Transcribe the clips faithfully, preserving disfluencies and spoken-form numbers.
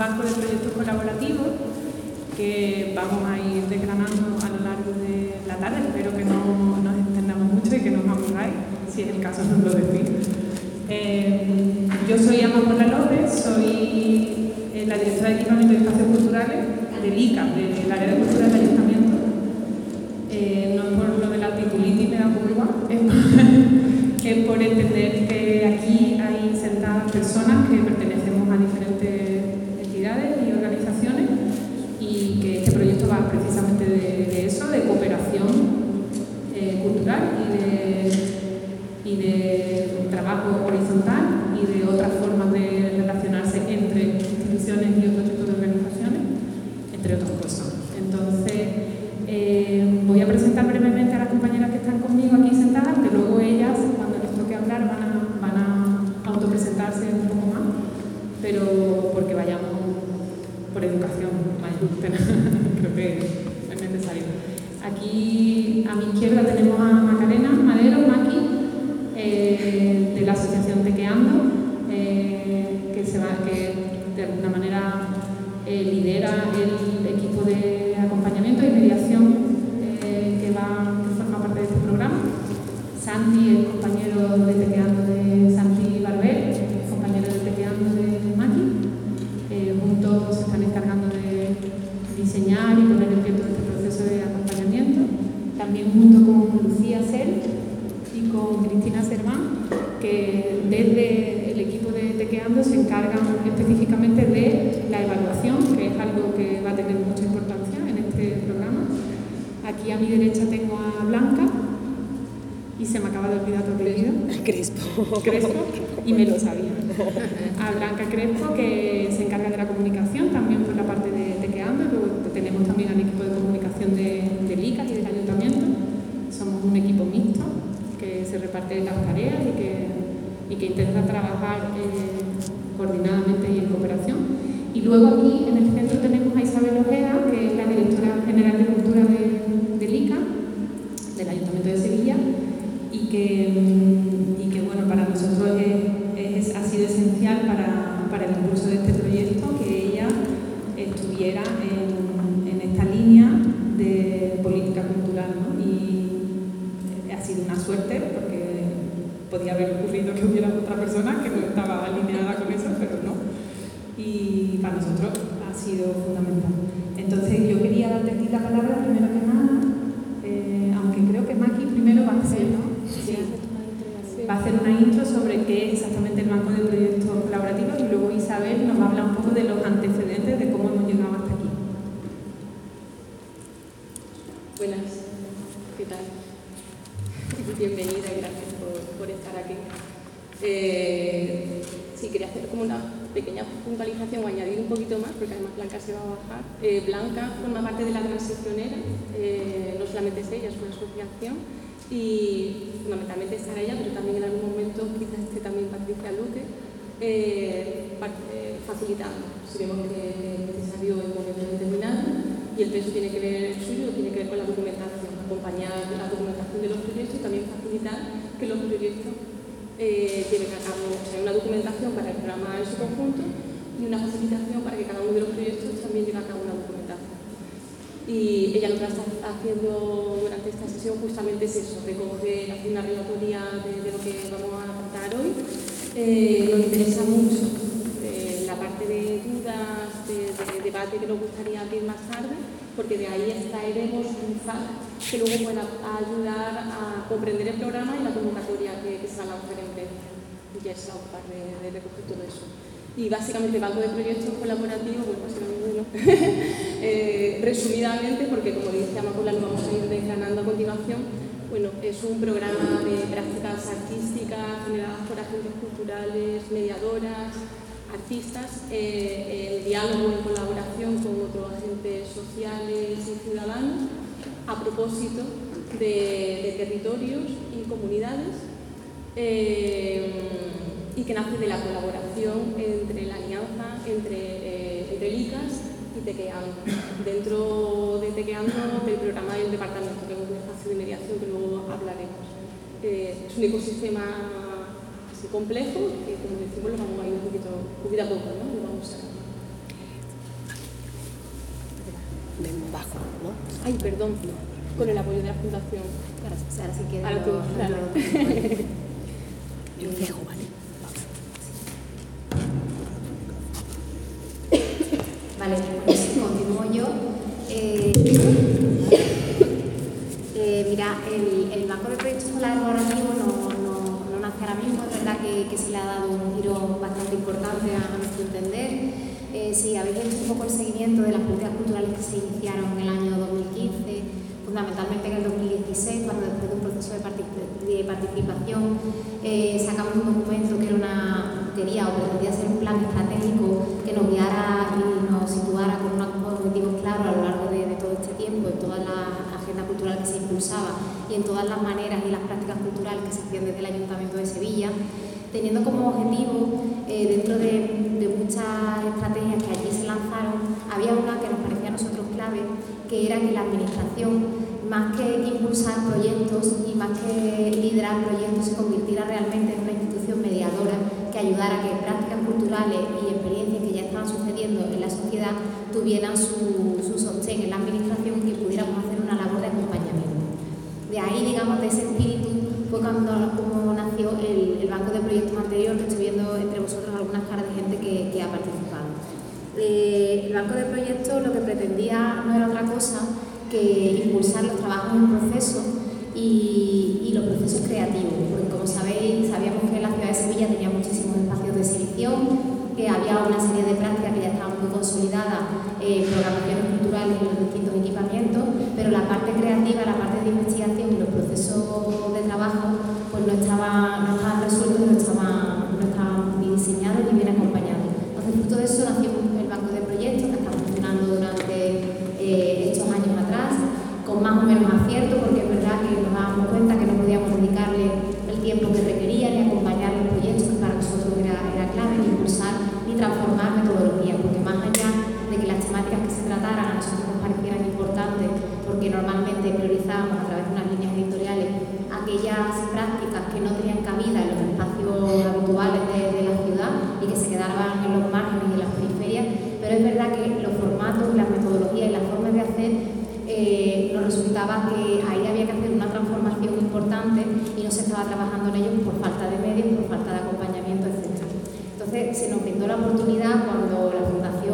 marco de proyectos colaborativos que vamos a ir desgranando a lo largo de la tarde. Espero que no nos extendamos mucho y que no os aburráis, si es el caso nos lo decís. Eh, yo soy Amapola López, soy eh, la directora de Equipamiento de Espacios Culturales del I C A, del área de cultura del Ayuntamiento. Eh, no es por lo de la titulitis, me da un poco igual, es por, es por entender que aquí hay sentadas personas que pertenecemos a diferentes entidades y organizaciones y que este proyecto va precisamente de, de eso, de cooperación eh, cultural y de, y de trabajo horizontal y de otras formas de relacionarse entre instituciones y otro tipo de organizaciones, entre otras cosas. Entonces, eh, voy a presentar brevemente a las compañeras que están conmigo aquí sentadas, que luego ellas, cuando les toque hablar, van a, van a autopresentarse un poco más, pero porque vayamos por educación, creo que es necesario. Aquí a mi izquierda tenemos a Macarena Madero, Maki, eh, de la asociación Tequeando, eh, que, se va, que de alguna manera eh, lidera el equipo de acompañamiento y mediación eh, que, va, que forma parte de este programa. Santi, el compañero de Tequeando de Santi Barber, compañero de Tequeando de Maki. Eh, juntos se están encargando de diseñar y poner en pie todo este proceso de acompañamiento. También junto con Lucía Sel y con Cristina Serván, que desde el equipo de Tequeando se encargan específicamente de la evaluación, que es algo que va a tener mucha importancia en este programa. Aquí a mi derecha tengo a Blanca, y se me acaba de olvidar tu apellido. Crespo. Crespo, y me lo sabía. A Blanca Crespo, que se encarga de la comunicación, también por la parte de Tequeando. Luego tenemos también al equipo de comunicación de, del I C A y del Ayuntamiento. Somos un equipo mixto que se reparte las tareas y que, y que intenta trabajar eh, coordinadamente y en cooperación. Y luego aquí en el centro tenemos a Isabel Ojea, que es la directora general de Cultura de, del I C A, del Ayuntamiento de Sevilla, y que, y que bueno, para nosotros es, es, ha sido esencial para, para el impulso de este proyecto que ella estuviera en, en esta línea de política cultural, ¿no? Y ha sido una suerte porque podía haber ocurrido que hubiera otra persona que no estaba alineada con eso, pero no. Y para nosotros ha sido fundamental. Entonces yo quería darte a ti la palabra primero que nada, eh, aunque creo que Maki primero va a hacer, ¿no? Sí. Va a hacer una intro sobre qué es exactamente el Banco de Proyectos Colaborativos y luego Isabel nos va a hablar un poco de los antecedentes de cómo hemos llegado hasta aquí. Buenas, ¿qué tal? Bienvenida y gracias por, por estar aquí. Eh, sí, quería hacer como una pequeña puntualización o añadir un poquito más, porque además Blanca se va a bajar. Eh, Blanca forma parte de la Transicionera, eh, no solamente es ella, es una asociación. Y fundamentalmente estará ella, pero también en algún momento quizás esté también Patricia Luque, eh, facilitando, si vemos que es necesario en un momento determinado, y el peso tiene que ver el suyo, tiene que ver con la documentación, acompañar la documentación de los proyectos y también facilitar que los proyectos eh, lleven a cabo, o sea, una documentación para el programa en su conjunto y una facilitación para que cada uno de los proyectos también lleve a cabo una documentación. Y ella lo que está haciendo durante esta sesión justamente es eso, recoger, hacer una relatoría de, de lo que vamos a tratar hoy. Eh, nos interesa mucho eh, la parte de dudas, de, de debate que nos gustaría abrir más tarde, porque de ahí extraeremos un fact que luego pueda ayudar a comprender el programa y la convocatoria que, que se va a lanzar en breve. Y ya se va a ocupar de, de recoger todo eso. Y básicamente Banco de Proyectos Colaborativos, bueno, pues era muy bueno, eh, resumidamente, porque como dice Amapola, lo vamos a ir desgranando a continuación, bueno, es un programa de prácticas artísticas generadas por agentes culturales, mediadoras, artistas, eh, en diálogo, en colaboración con otros agentes sociales y ciudadanos, a propósito de, de territorios y comunidades, eh, y que nace de la colaboración entre la alianza entre, eh, entre el I C A S y Tequeando. Dentro de Tequeando, del programa del departamento, que es un espacio de mediación que luego hablaremos. Eh, es un ecosistema así complejo que, como decimos, lo vamos a ir un poquito, poquito a poco, ¿no? Lo vamos a... bajo, ¿no? Ay, perdón, con el apoyo de la Fundación. Ahora, ahora sí que Ahora tú, lo, claro. lo, lo, yo dejo, ¿vale? Vale, pues continúo yo. Eh, eh, mira, el, el Banco de Proyectos Colaborativos no, no, no nace ahora mismo, es verdad que, que se le ha dado un giro bastante importante a, a nuestro entender. Eh, si habéis hecho un poco el seguimiento de las políticas culturales que se iniciaron en el año dos mil quince, fundamentalmente en el dos mil dieciséis, cuando después de un proceso de, particip de participación eh, sacamos un documento que era una, quería o pretendía ser un plan estratégico que nos guiara y nos situara con unos objetivos claros a lo largo de, de todo este tiempo, en toda la agenda cultural que se impulsaba y en todas las maneras y las prácticas culturales que se hacían desde el Ayuntamiento de Sevilla, teniendo como objetivo, eh, dentro de, de muchas estrategias que allí se lanzaron, había una que nos parecía a nosotros clave, que era que la Administración, más que impulsar proyectos y más que liderar proyectos, se convirtiera realmente en una institución mediadora que ayudara a que prácticas culturales y experiencias que ya estaban sucediendo en la sociedad tuvieran su, su sostén en la Administración y que pudiéramos hacer una labor de acompañamiento. De ahí, digamos, de ese espíritu fue cuando como nació el, el Banco de Proyectos anterior, que estoy viendo entre vosotros algunas caras de gente que, que ha participado. Eh, el Banco de Proyectos lo que pretendía no era otra cosa que impulsar los trabajos en proceso y, y los procesos creativos, porque como sabéis, sabíamos que la ciudad de Sevilla tenía muchísimos espacios de exhibición, que había una serie de prácticas que ya estaban muy consolidadas, eh, programaciones culturales y los distintos equipamientos, pero la parte creativa, la parte de investigación y los procesos de trabajo pues no estaban, no estaban resueltos y no estaban, no estaban ni diseñados ni bien acompañados. Entonces, fruto de eso nació el Banco de Proyectos, que está funcionando durante eh, estos años atrás, con más o menos acierto, porque es verdad que nos dábamos cuenta que no podíamos dedicarle el tiempo que requería ni acompañar los proyectos, que para nosotros era, era clave, ni impulsar ni transformar metodologías, porque más allá de que las temáticas que se trataran a nosotros nos parecieran importantes, porque normalmente priorizábamos a través de unas líneas editoriales aquellas prácticas que no tenían cabida en los espacios habituales de, de la ciudad y que se quedaban en los márgenes y en las periferias, pero es verdad que los formatos, las metodologías y las formas de hacer eh, nos resultaba que ahí había que hacer una transformación importante y no se estaba trabajando en ellos por falta de medios, por falta de acompañamiento, etcétera. Entonces se nos brindó la oportunidad cuando la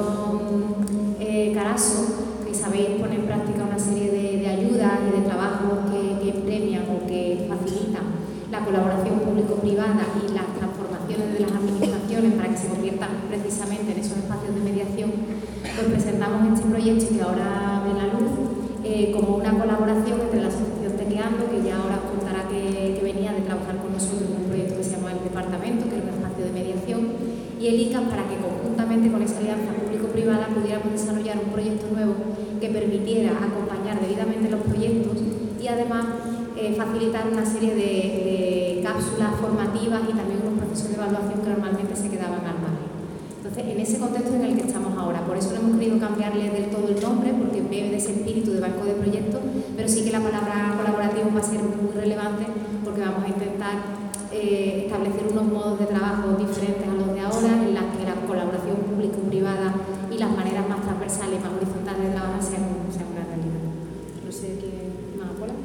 Fundación eh, Carasso, que sabéis, pone en práctica una serie de, de ayudas y de trabajos que, que premian o que facilitan la colaboración público-privada y las transformaciones de las administraciones para que se conviertan precisamente en esos espacios de mediación, pues presentamos este proyecto que ahora ve la luz eh, como una colaboración entre la Asociación Tecleando, que ya ahora os contará que, que venía de trabajar con nosotros en un proyecto que se llama El Departamento, que era un espacio de mediación, y el I C A S, para que conjuntamente con esa alianza público-privada pudiéramos desarrollar un proyecto nuevo que permitiera acompañar debidamente los proyectos y además eh, facilitar una serie de, de cápsulas formativas y también unos procesos de evaluación que normalmente se quedaban al margen. Entonces, en ese contexto en el que estamos ahora, por eso no hemos querido cambiarle del todo el nombre, porque bebe de ese espíritu de banco de proyectos, pero sí que la palabra colaborativo va a ser muy relevante porque vamos a intentar eh, establecer unos modos de trabajo diferentes a los de ahora, en las que la colaboración público-privada y las maneras más transversales y más horizontales de trabajar sean, sean una realidad. No sé qué más, Paula.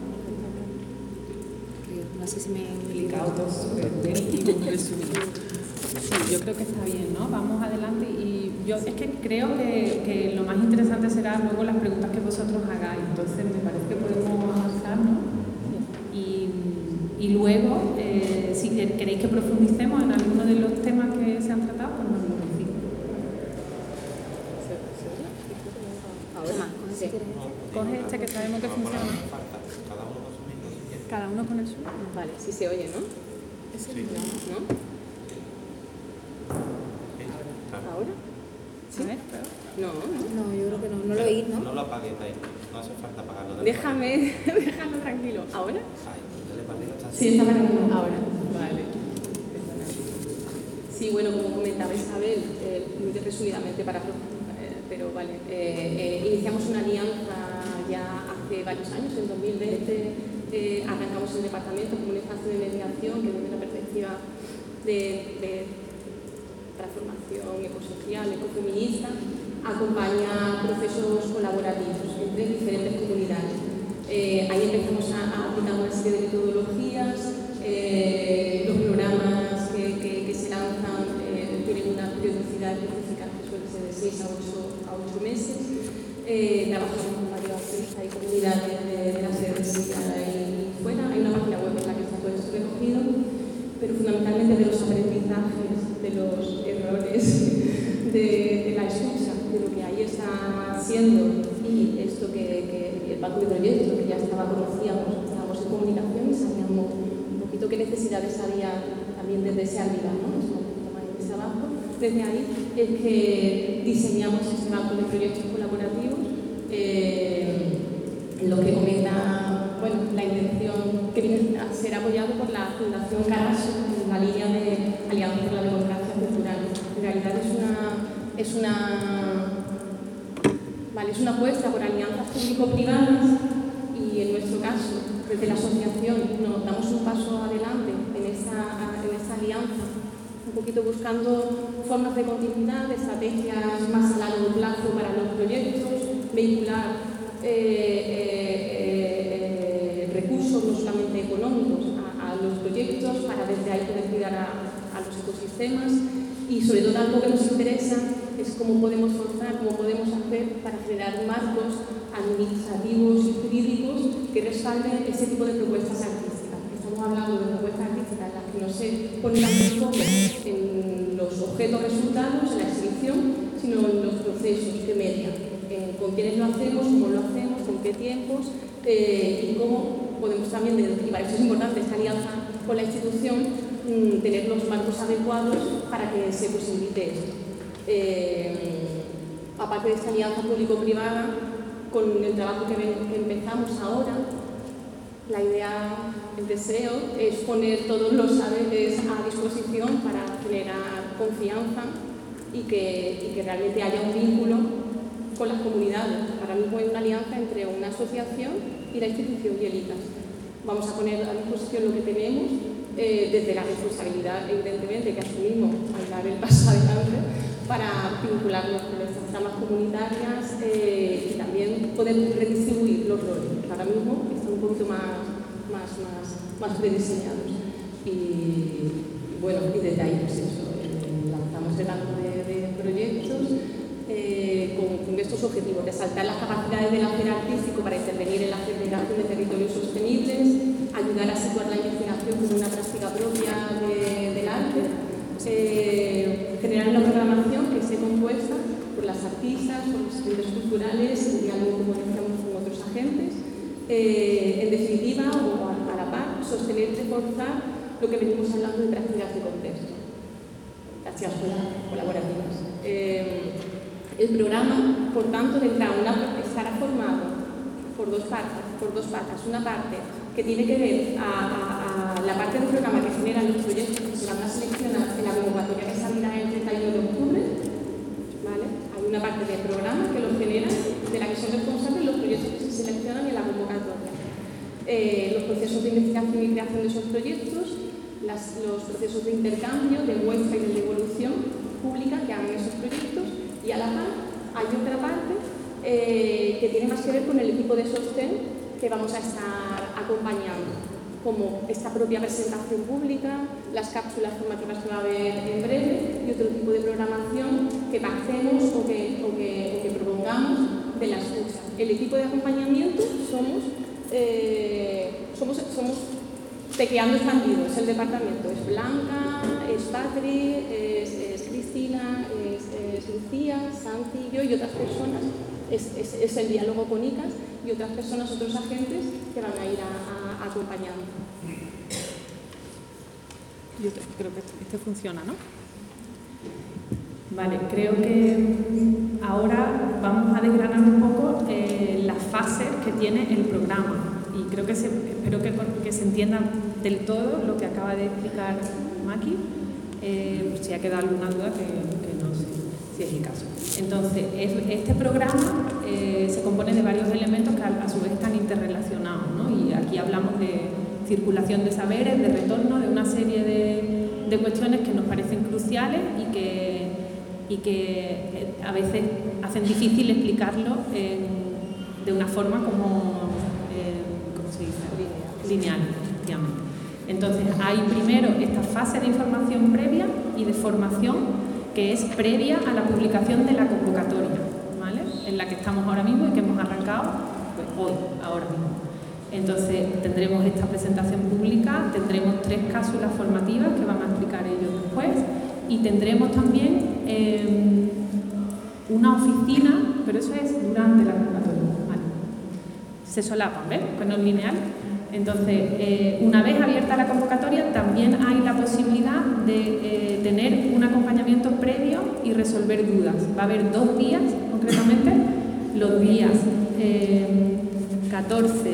No sé si me he explicado todo súper bien y muy resumido. Sí, yo creo que está bien, ¿no? Vamos adelante y yo es que creo que, que lo más interesante será luego las preguntas que vosotros hagáis. Entonces me parece que podemos avanzar, ¿no? Y, y luego, eh, si queréis que profundicemos en alguno de los temas que se han tratado, pues nos lo decís. Ahora, sí. Coge este que sabemos que funciona. Cada uno con el suyo. Vale, sí se oye, ¿no? Ese Sí. ¿no? ¿Ahora? ¿Sí? No, no. No, yo creo que no, no lo oí, ¿no? No lo apagues ahí, no hace falta apagarlo. Déjame, déjalo tranquilo. ¿Ahora? Ay, dale para arriba, está Sí, está para ahora. Vale. Sí, bueno, como comentaba Isabel, eh, muy resumidamente para... Eh, pero vale, eh, eh, iniciamos una alianza ya hace varios años, en dos mil veinte eh, arrancamos el departamento como un espacio de mediación que desde la perspectiva de, de transformación ecosocial, ecofeminista, acompaña procesos colaborativos entre diferentes comunidades. Eh, ahí empezamos a, a aplicar una serie de metodologías, eh, los programas que, que, que se lanzan eh, tienen una periodicidad específica que suele ser de seis a ocho meses. Eh, trabajamos con varias hay comunidades de, de la sede y fuera. Hay una página web en la que está todo esto recogido, pero fundamentalmente de los aprendizajes, de los errores, de, de la escucha, de lo que ahí está haciendo y esto que, que el banco de proyectos, que ya estaba, conocíamos, estábamos en comunicación y sabíamos un poquito qué necesidades había también desde ese ámbito, ¿no? Es un poquito más de abajo. Desde ahí es que diseñamos este banco de proyectos colaborativos, eh, en lo que comenta, bueno, la intención que viene a ser apoyado por la Fundación Caraso en la línea de Alianza por la Democracia Cultural. En realidad es una, es una, vale, es una apuesta por alianzas público-privadas y en nuestro caso, desde la asociación, nos damos un paso adelante en esa, en esa alianza, un poquito buscando formas de continuidad, estrategias más a largo plazo para los proyectos, vehicular eh, eh, eh, recursos no solamente económicos a, a los proyectos para desde ahí poder cuidar a, a los ecosistemas y sobre todo algo que nos interesa es cómo podemos forzar, cómo podemos hacer para generar marcos administrativos y jurídicos que respalden ese tipo de propuestas artísticas. Estamos hablando de propuestas artísticas en las que no se pone tanto el foco en los objetos resultados, en la exhibición, sino en los procesos que median, en con quiénes lo hacemos, cómo lo hacemos, con qué tiempos eh, y cómo podemos también, y para eso es importante esta alianza con la institución, mmm, tener los marcos adecuados para que se posibilite esto. Eh, aparte de esta alianza público-privada, con el trabajo que, ven, que empezamos ahora, la idea, el deseo es poner todos los saberes a disposición para generar confianza y que, y que realmente haya un vínculo con las comunidades. Ahora mismo hay una alianza entre una asociación y la institución Bielitas. Vamos a poner a disposición lo que tenemos eh, desde la responsabilidad, evidentemente, que asumimos al dar el paso adelante para vincularnos con nuestras ramas comunitarias eh, y también poder redistribuir los roles. Ahora mismo están un poquito más, más, más, más prediseñados. Y, y bueno, y desde ahí pues eso, eh, lanzamos el banco de, de proyectos eh, con, con estos objetivos: resaltar las capacidades del hacer artístico para intervenir en la generación de territorios sostenibles, ayudar a situar la investigación como una práctica propia de, del arte, Eh, generar una programación que esté compuesta por las artistas, por los agentes culturales, en diálogo, como decíamos, con otros agentes. Eh, en definitiva, o a, a la par, sostener y reforzar lo que venimos hablando de prácticas de contexto, prácticas colaborativas. Eh, el programa, por tanto, tendrá una, estará formado por dos partes, por dos patas. Una parte que tiene que ver a, a, a la parte del programa que generan los proyectos que se van a seleccionar en la convocatoria que saldrá el treinta y uno de octubre. ¿Vale? Hay una parte del programa que los genera, de la que son responsables los proyectos que se seleccionan en la convocatoria. Eh, los procesos de investigación y creación de esos proyectos, las, los procesos de intercambio, de muestra y de devolución pública que hagan esos proyectos, y a la par hay otra parte eh, que tiene más que ver con el equipo de sostén que vamos a estar acompañando, como esta propia presentación pública, las cápsulas formativas que va a haber en breve y otro tipo de programación que pactemos o que, o que, o que propongamos de la escucha. El equipo de acompañamiento somos, eh, somos, somos Tequeando Expandido, es el departamento, es Blanca, es Patri, es, es Cristina, es, es Lucía, Santi, yo y otras personas. Es, es, es el diálogo con I C A S y otras personas, otros agentes que van a ir a, a, a acompañando. Yo creo que este funciona, ¿no? Vale, creo que ahora vamos a desgranar un poco eh, las fases que tiene el programa y creo que se, espero que, que se entienda del todo lo que acaba de explicar Maki, eh, por si ha quedado alguna duda que, que no sé si es el caso. Entonces, este programa eh, se compone de varios elementos que a, a su vez están interrelacionados, ¿no? Y aquí hablamos de circulación de saberes, de retorno, de una serie de, de cuestiones que nos parecen cruciales y que, y que a veces hacen difícil explicarlo en, de una forma como, eh, ¿cómo se dice? Lineal, efectivamente. Entonces, hay primero esta fase de información previa y de formación que es previa a la publicación de la convocatoria, ¿vale? En la que estamos ahora mismo y que hemos arrancado pues, hoy, ahora mismo. Entonces, tendremos esta presentación pública, tendremos tres cápsulas formativas que van a explicar ellos después y tendremos también eh, una oficina, pero eso es durante la convocatoria, ¿vale? Se solapan, ¿ves? Pues no es lineal. Entonces, eh, una vez abierta la convocatoria, también hay la posibilidad de eh, tener un acompañamiento previo y resolver dudas. Va a haber dos días, concretamente, los días eh, catorce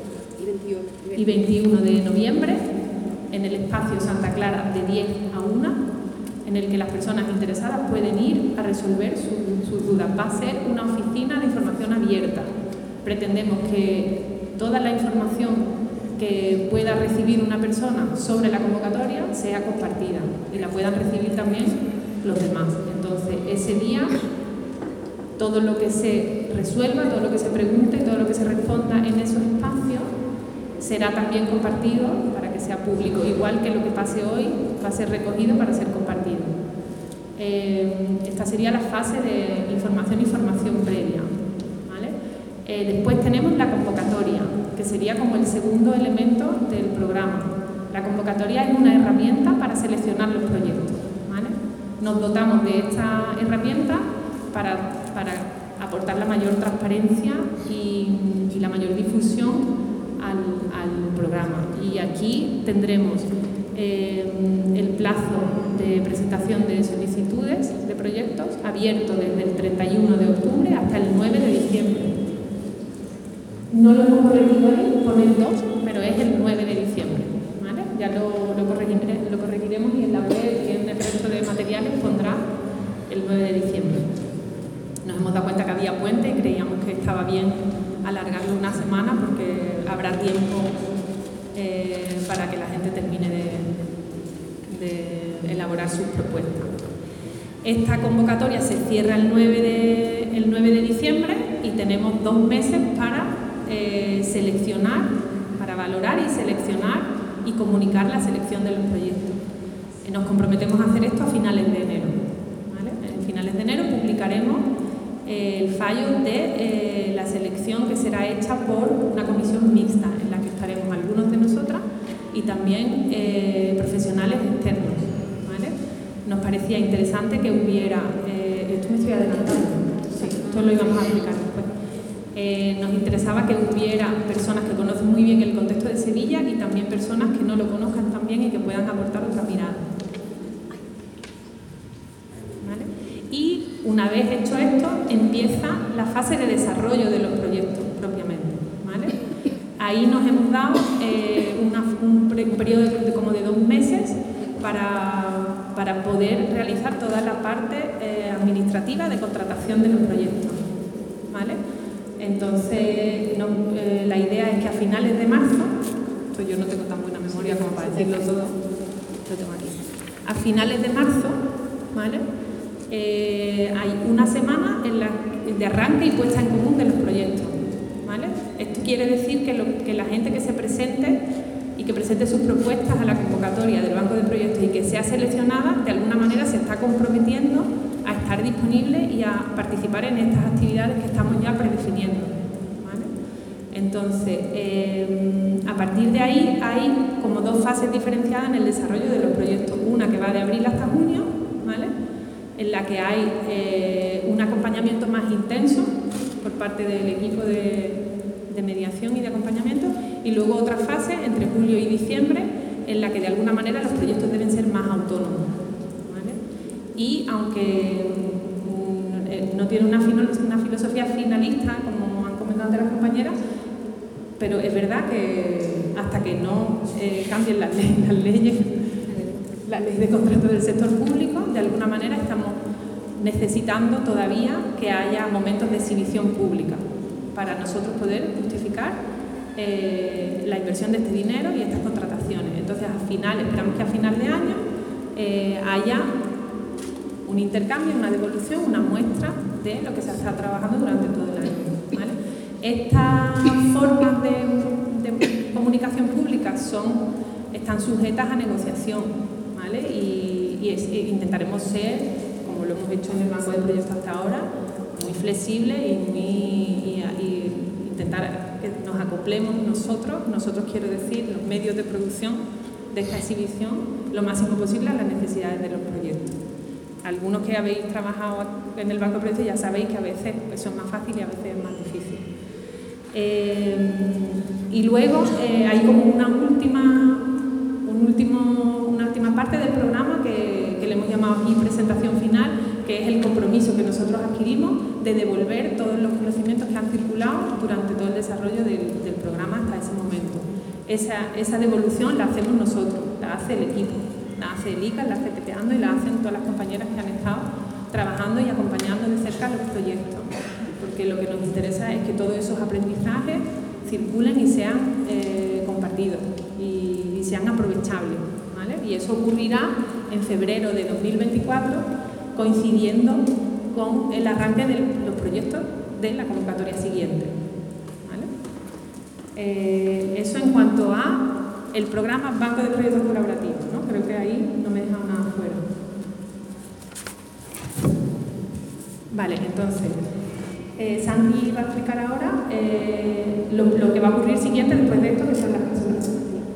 y veintiuno de noviembre, en el espacio Santa Clara de diez a una, en el que las personas interesadas pueden ir a resolver sus, sus dudas. Va a ser una oficina de información abierta. Pretendemos que toda la información que pueda recibir una persona sobre la convocatoria sea compartida y la puedan recibir también los demás. Entonces, ese día, todo lo que se resuelva, todo lo que se pregunte, todo lo que se responda en esos espacios será también compartido para que sea público, igual que lo que pase hoy va a ser recogido para ser compartido. Eh, esta sería la fase de información y formación previa. Eh, después tenemos la convocatoria, que sería como el segundo elemento del programa. La convocatoria es una herramienta para seleccionar los proyectos, ¿vale? Nos dotamos de esta herramienta para, para aportar la mayor transparencia y, y la mayor difusión al, al programa. Y aquí tendremos eh, el plazo de presentación de solicitudes de proyectos abierto desde el treinta y uno de octubre hasta el nueve de diciembre. No lo hemos corregido ahí, ponen dos, pero es el nueve de diciembre, ¿vale? Ya lo, lo, corregire, lo corregiremos y en la web y en el resto de materiales pondrá el nueve de diciembre. Nos hemos dado cuenta que había puente y creíamos que estaba bien alargarlo una semana porque habrá tiempo eh, para que la gente termine de, de elaborar sus propuestas. Esta convocatoria se cierra el nueve de, el nueve de diciembre y tenemos dos meses para Eh, seleccionar, para valorar y seleccionar y comunicar la selección de los proyectos. Eh, nos comprometemos a hacer esto a finales de enero, ¿vale? En finales de enero publicaremos eh, el fallo de eh, la selección que será hecha por una comisión mixta en la que estaremos algunos de nosotras y también eh, profesionales externos, ¿vale? Nos parecía interesante que hubiera, eh, esto me estoy adelantando, sí, esto lo íbamos a explicar después. Eh, nos interesaba que hubiera personas que conocen muy bien el contexto de Sevilla y también personas que no lo conozcan tan bien y que puedan aportar otra mirada. ¿Vale? Y una vez hecho esto, empieza la fase de desarrollo de los proyectos propiamente. ¿Vale? Ahí nos hemos dado eh, una, un, pre, un periodo de, como de dos meses para, para poder realizar toda la parte eh, administrativa de contratación de los proyectos. ¿Vale? Entonces, no, eh, la idea es que a finales de marzo, pues yo no tengo tan buena memoria como para decirlo todo, lo tengo aquí. A finales de marzo, ¿vale? Eh, hay una semana en la, de arranque y puesta en común de los proyectos, ¿vale? Esto quiere decir que, lo, que la gente que se presente y que presente sus propuestas a la convocatoria del banco de proyectos y que sea seleccionada, de alguna manera se está comprometiendo a estar disponible y a participar en estas actividades que estamos ya predefiniendo, ¿vale? Entonces, eh, a partir de ahí hay como dos fases diferenciadas en el desarrollo de los proyectos. Una que va de abril hasta junio, ¿vale? En la que hay eh, un acompañamiento más intenso por parte del equipo de, de mediación y de acompañamiento, y luego otra fase entre julio y diciembre en la que de alguna manera los proyectos deben ser más autónomos. Y aunque mm, no tiene una, una filosofía finalista, como han comentado antes las compañeras, pero es verdad que hasta que no eh, cambien las, ley, las leyes, la ley de contrato del sector público, de alguna manera estamos necesitando todavía que haya momentos de exhibición pública para nosotros poder justificar eh, la inversión de este dinero y estas contrataciones. Entonces, al final, esperamos que a final de año eh, haya un intercambio, una devolución, una muestra de lo que se ha estado trabajando durante todo el año, ¿vale? Estas formas de, de comunicación pública son, están sujetas a negociación, ¿vale? Y, y es, intentaremos ser, como lo hemos hecho en el banco de proyectos hasta ahora, muy flexibles y, muy, y, y intentar que nos acoplemos nosotros, nosotros quiero decir los medios de producción de esta exhibición, lo máximo posible a las necesidades de los proyectos. Algunos que habéis trabajado en el banco de proyectos ya sabéis que a veces eso es más fácil y a veces es más difícil. Eh, y luego eh, hay como una última, un último, una última parte del programa que, que le hemos llamado aquí presentación final, que es el compromiso que nosotros adquirimos de devolver todos los conocimientos que han circulado durante todo el desarrollo del, del programa hasta ese momento. Esa, esa devolución la hacemos nosotros, la hace el equipo, la hace el I C A, la hace Teteando y la hacen todas las compañeras que han estado trabajando y acompañando de cerca los proyectos, porque lo que nos interesa es que todos esos aprendizajes circulen y sean eh, compartidos y, y sean aprovechables, ¿vale? Y eso ocurrirá en febrero de dos mil veinticuatro, coincidiendo con el arranque de los proyectos de la convocatoria siguiente, ¿vale? Eh, eso en cuanto a el programa Banco de Proyectos Colaborativos, ¿no? Creo que ahí no me he dejado nada fuera. Vale, entonces, eh, Sandy va a explicar ahora eh, lo, lo que va a ocurrir siguiente después de esto, que son las cápsulas.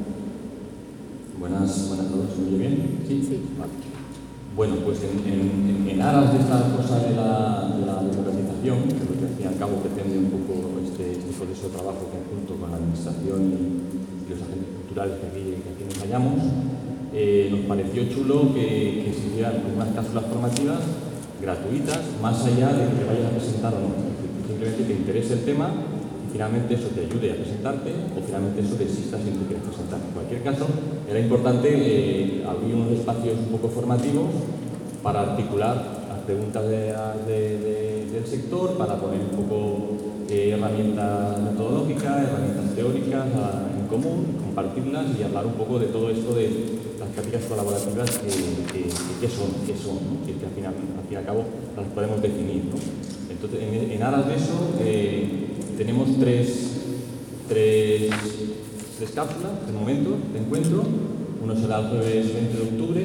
Buenas, buenas a todos, ¿me oye bien? Sí. Sí. Vale. Bueno, pues en, en, en aras de esta cosa de la, de la democratización, que lo que al fin y al cabo pretende un poco este, este proceso de trabajo conjunto con la administración y, y los agentes culturales que aquí, que aquí nos hallamos, eh, nos pareció chulo que, que se hicieran unas cápsulas formativas gratuitas, más allá de que te vayas a presentar o no. Simplemente te interese el tema y finalmente eso te ayude a presentarte o finalmente eso desistas si no te quieres presentar. En cualquier caso, era importante eh, abrir unos espacios un poco formativos para articular las preguntas de, de, de, del sector, para poner un poco eh, herramientas metodológicas, herramientas teóricas a, en común, compartirlas y hablar un poco de todo esto de las prácticas colaborativas que, que, que son, que son, ¿no? que, que al, final, al fin y al cabo las podemos definir, ¿no? Entonces, en, en aras de eso, eh, tenemos tres, tres, tres cápsulas de momento de encuentro. Uno será el jueves veinte de octubre,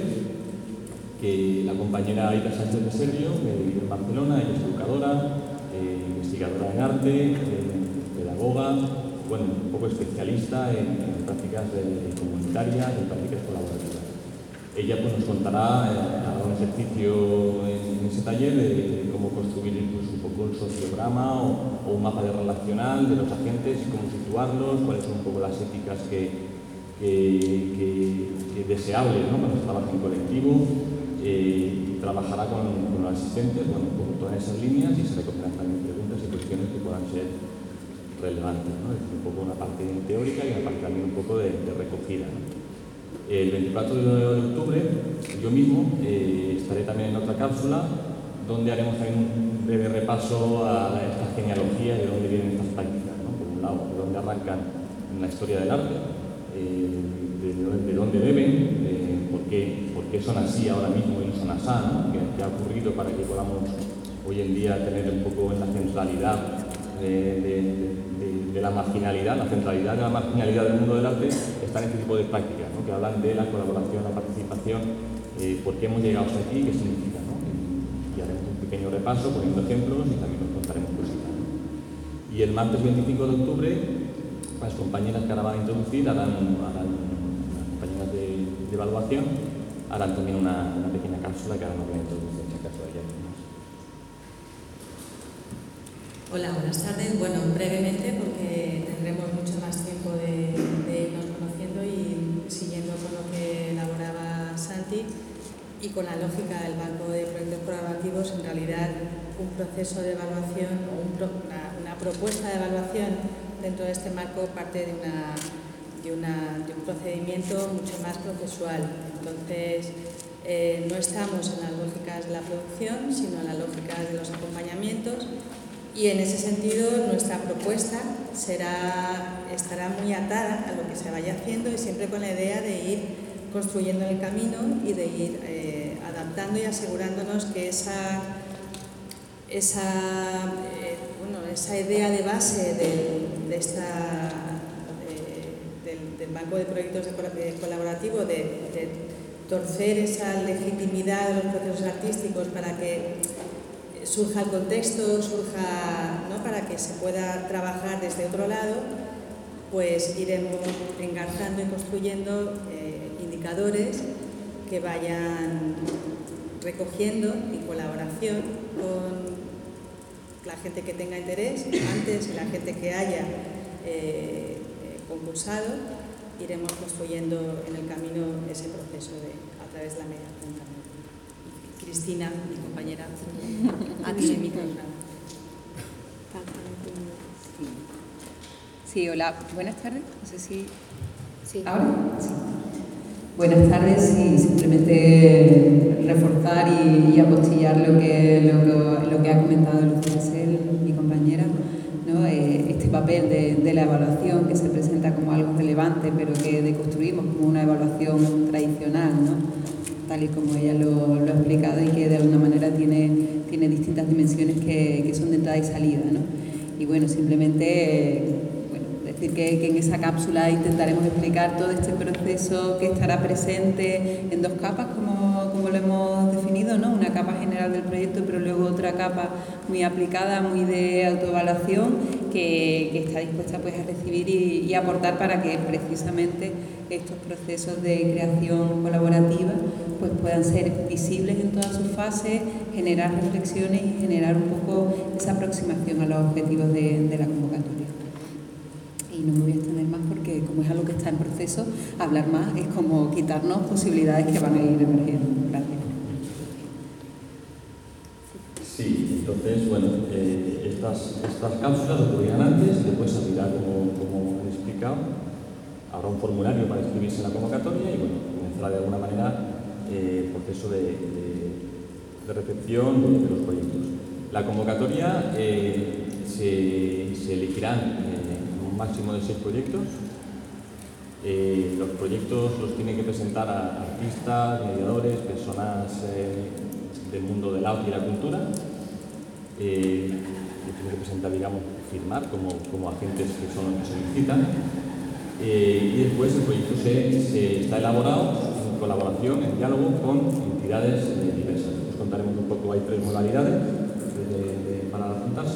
que la compañera Aida Sánchez de Sergio, que vive en Barcelona, ella es educadora, eh, investigadora en arte, eh, pedagoga, bueno, un poco especialista en, en prácticas de, comunitarias, en prácticas colaborativas. Ella pues, nos contará, eh, hará un ejercicio en, en ese taller de, de cómo construir incluso un poco el sociograma o, o un mapa de relacional de los agentes y cómo situarlos, cuáles son un poco las éticas que, que, que, que deseables, ¿no? Cuando se trabaja en colectivo. Eh, trabajará con, con los asistentes, bueno, un poco todas esas líneas y se recogerán también preguntas y cuestiones que puedan ser relevantes, ¿no? Es decir, un poco una parte teórica y una parte también un poco de, de recogida, ¿no? El veinticuatro de octubre, yo mismo, eh, estaré también en otra cápsula donde haremos también un breve repaso a esta genealogía de dónde vienen estas prácticas, ¿no? Por un lado, de dónde arrancan en la historia del arte, eh, de, de, de dónde deben, eh, por, qué, por qué son así ahora mismo y no son así, ¿no? ¿Qué, qué ha ocurrido para que podamos hoy en día tener un poco en la centralidad de, de, de, de la marginalidad, la centralidad de la marginalidad del mundo del arte está en este tipo de prácticas, ¿no? Que hablan de la colaboración, la participación, eh, por qué hemos llegado hasta aquí y qué significa, ¿no? Y, y haremos un pequeño repaso poniendo ejemplos y también nos contaremos cositas, ¿no? Y el martes veinticinco de octubre, las compañeras que ahora van a introducir, harán, harán las compañeras de, de evaluación, harán también una, una pequeña cápsula que ahora nos voy a introducir en esta cápsula ya. Hola, buenas tardes. Bueno, brevemente, porque tendremos mucho más tiempo de, de irnos conociendo y siguiendo con lo que elaboraba Santi y con la lógica del Banco de Proyectos Colaborativos. En realidad, un proceso de evaluación o un pro, una, una propuesta de evaluación dentro de este marco parte de, una, de, una, de un procedimiento mucho más procesual. Entonces, eh, no estamos en las lógicas de la producción, sino en las lógicas de los acompañamientos. Y en ese sentido nuestra propuesta será, estará muy atada a lo que se vaya haciendo y siempre con la idea de ir construyendo el camino y de ir eh, adaptando adaptando y asegurándonos que esa, esa, eh, bueno, esa idea de base de, de esta, de, del, del Banco de Proyectos de Colaborativo, de, de torcer esa legitimidad de los procesos artísticos para que surja el contexto, surja, ¿no?, para que se pueda trabajar desde otro lado, pues iremos engarzando y construyendo eh, indicadores que vayan recogiendo en colaboración con la gente que tenga interés antes y la gente que haya eh, concursado. Iremos construyendo en el camino ese proceso de, a través de la mediación también. Y Cristina, mi compañera, a ti el micrófono. Sí, hola, buenas tardes. No sé si... Sí. ¿Ahora? Sí. Buenas tardes y simplemente reforzar y, y apostillar lo que, lo, lo que ha comentado Lucía Sel, mi compañera, ¿no? Eh, este papel de, de la evaluación que se presenta como algo relevante, pero que deconstruimos como una evaluación tradicional, ¿no?, tal y como ella lo, lo ha explicado, y que de alguna manera tiene, tiene distintas dimensiones que, que son de entrada y salida, ¿no? Y bueno, simplemente eh, bueno, decir que, que en esa cápsula intentaremos explicar todo este proceso que estará presente en dos capas, como, como lo hemos definido, ¿no? Una capa general del proyecto, pero luego otra capa muy aplicada, muy de autoevaluación, que, que está dispuesta, pues, a recibir y, y aportar para que precisamente estos procesos de creación colaborativa, pues, puedan ser visibles en todas sus fases, generar reflexiones y generar un poco esa aproximación a los objetivos de, de la convocatoria. Y no me voy a extender más porque, como es algo que está en proceso, hablar más es como quitarnos posibilidades que van a ir emergiendo. Gracias. Sí, entonces, bueno, eh, estas, estas cápsulas ocurrirán antes, después se abrirá, como, como han explicado. Habrá un formulario para inscribirse en la convocatoria y, bueno, comenzará de alguna manera eh, el proceso de, de, de recepción de, de los proyectos. La convocatoria eh, se, se elegirán eh, un máximo de seis proyectos. Eh, los proyectos los tienen que presentar a artistas, mediadores, personas eh, del mundo del arte y la cultura. Eh, que tienen que presentar, digamos, firmar como, como agentes que son los que solicitan. Eh, y después el proyecto se, se está elaborado en colaboración, en diálogo con entidades eh, diversas. Os contaremos un poco, hay tres modalidades de, de, para juntarse,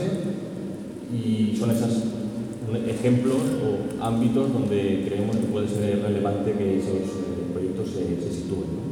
y son esos ejemplos o ámbitos donde creemos que puede ser relevante que esos eh, proyectos se, se sitúen, ¿no?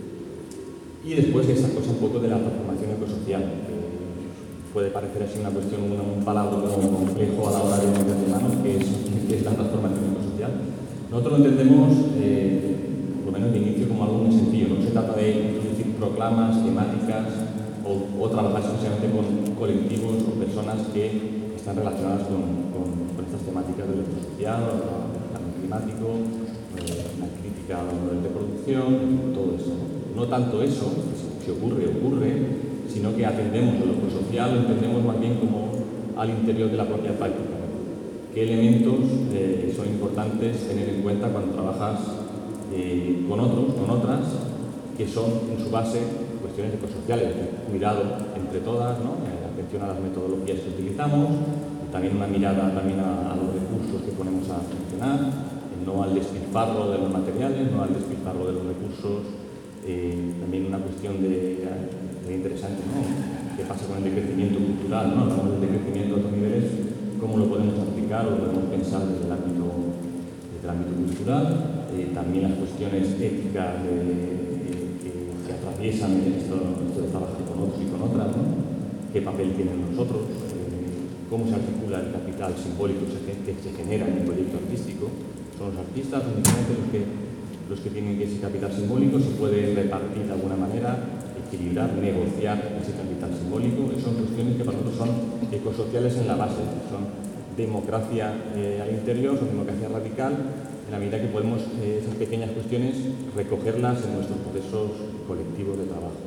Y después esa cosa un poco de la transformación ecosocial, que puede parecer así una cuestión, un, un palabra complejo a la hora de meter de mano, que es, que es la transformación ecosocial. Nosotros lo entendemos, eh, por lo menos de inicio, como algo muy sencillo. No se trata de introducir proclamas, temáticas o, o trabajar especialmente con colectivos o personas que están relacionadas con, con, con estas temáticas del ecosocial, del cambio climático, eh, la crítica a los modelos de producción, todo eso, ¿no? No tanto eso, si ocurre, ocurre, sino que atendemos a lo ecosocial, lo entendemos más bien como al interior de la propia práctica. ¿Qué elementos eh, son importantes tener en cuenta cuando trabajas eh, con otros, con otras, que son en su base cuestiones ecosociales? Cuidado entre todas, ¿no? Eh, atención a las metodologías que utilizamos, y también una mirada también a, a los recursos que ponemos a funcionar, eh, no al despilfarro de los materiales, no al despilfarro de los recursos. Eh, también una cuestión de, de interesante, ¿no? ¿Qué pasa con el decrecimiento cultural, ¿no? Hablamos del decrecimiento a otros niveles, ¿cómo lo podemos aplicar o lo podemos pensar desde el ámbito, desde el ámbito cultural? Eh, también las cuestiones éticas de, de, que, que atraviesan esto, esto de trabajar con otros y con otras, ¿no? ¿Qué papel tienen nosotros? Eh, ¿Cómo se articula el capital simbólico que se genera en un proyecto artístico? Son los artistas únicamente los que los que tienen ese capital simbólico, se puede repartir de alguna manera, equilibrar, negociar ese capital simbólico. Son cuestiones que para nosotros son ecosociales en la base, son democracia eh, al interior, son democracia radical, en la medida que podemos eh, esas pequeñas cuestiones recogerlas en nuestros procesos colectivos de trabajo.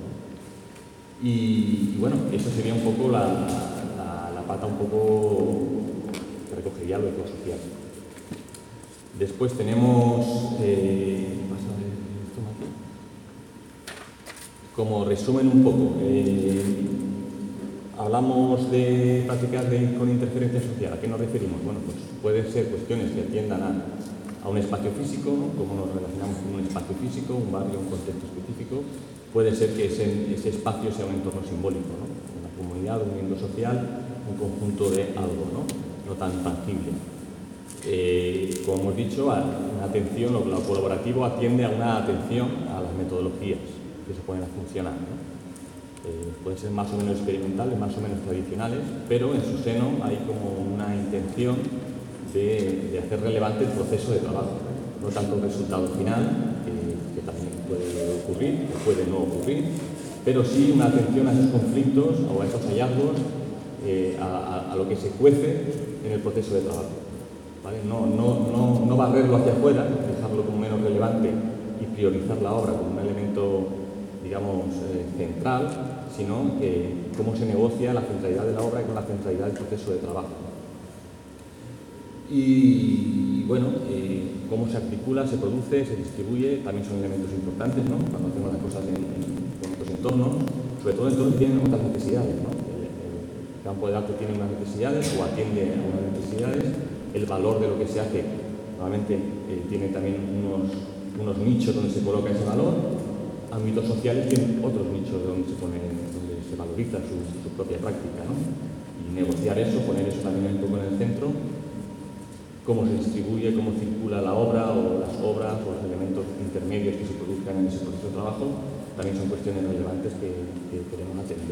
Y, y bueno, eso sería un poco la, la, la pata un poco que recogería lo ecosocial. Después tenemos eh, como resumen un poco, eh, hablamos de prácticas de, con interferencia social. ¿A qué nos referimos? Bueno, pues pueden ser cuestiones que atiendan a, a un espacio físico, cómo nos relacionamos con un espacio físico, un barrio, un contexto específico. Puede ser que ese, ese espacio sea un entorno simbólico, ¿no? Una comunidad, un mundo social, un conjunto de algo, ¿no? No tan tangible. Eh, como hemos dicho, una atención, o lo colaborativo atiende a una atención a las metodologías que se ponen a funcionar, ¿no? Eh, pueden ser más o menos experimentales, más o menos tradicionales, pero en su seno hay como una intención de, de hacer relevante el proceso de trabajo, no tanto el resultado final, que, que también puede ocurrir, o puede no ocurrir, pero sí una atención a esos conflictos o a esos hallazgos, eh, a, a, a lo que se cuece en el proceso de trabajo. ¿Vale? No, no, no, no barrerlo hacia afuera, dejarlo como menos relevante y priorizar la obra como un elemento, digamos, eh, central, sino eh, cómo se negocia la centralidad de la obra con la centralidad del proceso de trabajo. Y, bueno, eh, cómo se articula, se produce, se distribuye, también son elementos importantes, ¿no? Cuando hacemos las cosas en, en, en otros entornos, sobre todo en entornos que tienen otras necesidades, ¿no? El, el campo de arte tiene unas necesidades o atiende a unas necesidades. El valor de lo que se hace, normalmente eh, tiene también unos, unos nichos donde se coloca ese valor. Ámbitos sociales tienen otros nichos donde se, pone, donde se valoriza su, su propia práctica, ¿no? Y negociar eso, poner eso también un poco en el centro, cómo se distribuye, cómo circula la obra o las obras o los elementos intermedios que se produzcan en ese proceso de trabajo, también son cuestiones relevantes que, que queremos atender.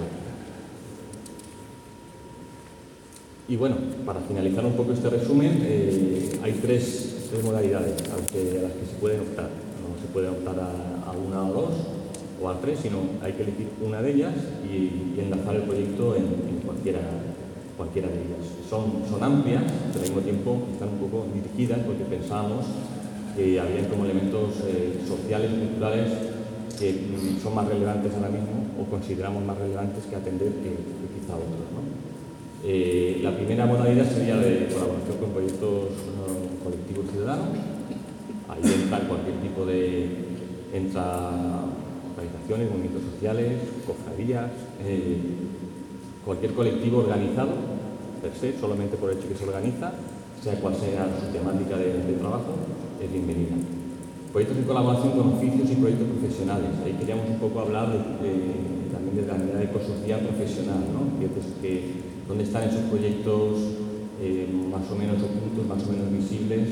Y bueno, para finalizar un poco este resumen, eh, hay tres, tres modalidades a las, que, a las que se pueden optar. No se puede optar a, a una o dos o a tres, sino hay que elegir una de ellas y, y enlazar el proyecto en, en cualquiera, cualquiera de ellas. Son, son amplias, pero al mismo tiempo están un poco dirigidas porque pensábamos que había como elementos eh, sociales y culturales que mm, son más relevantes ahora mismo o consideramos más relevantes que atender que, que quizá otros, ¿no? Eh, la primera modalidad sería de colaboración con proyectos uh, colectivos ciudadanos. Ahí entra cualquier tipo de entra organizaciones, movimientos sociales, cofradías, eh, cualquier colectivo organizado, per se, solamente por el hecho que se organiza, sea cual sea su temática de, de trabajo, es bienvenida. Proyectos de colaboración con oficios y proyectos profesionales. Ahí queríamos un poco hablar de, de, también de la unidad de ecosocial profesional, ¿no? Que, que, dónde están esos proyectos eh, más o menos ocultos, más o menos visibles,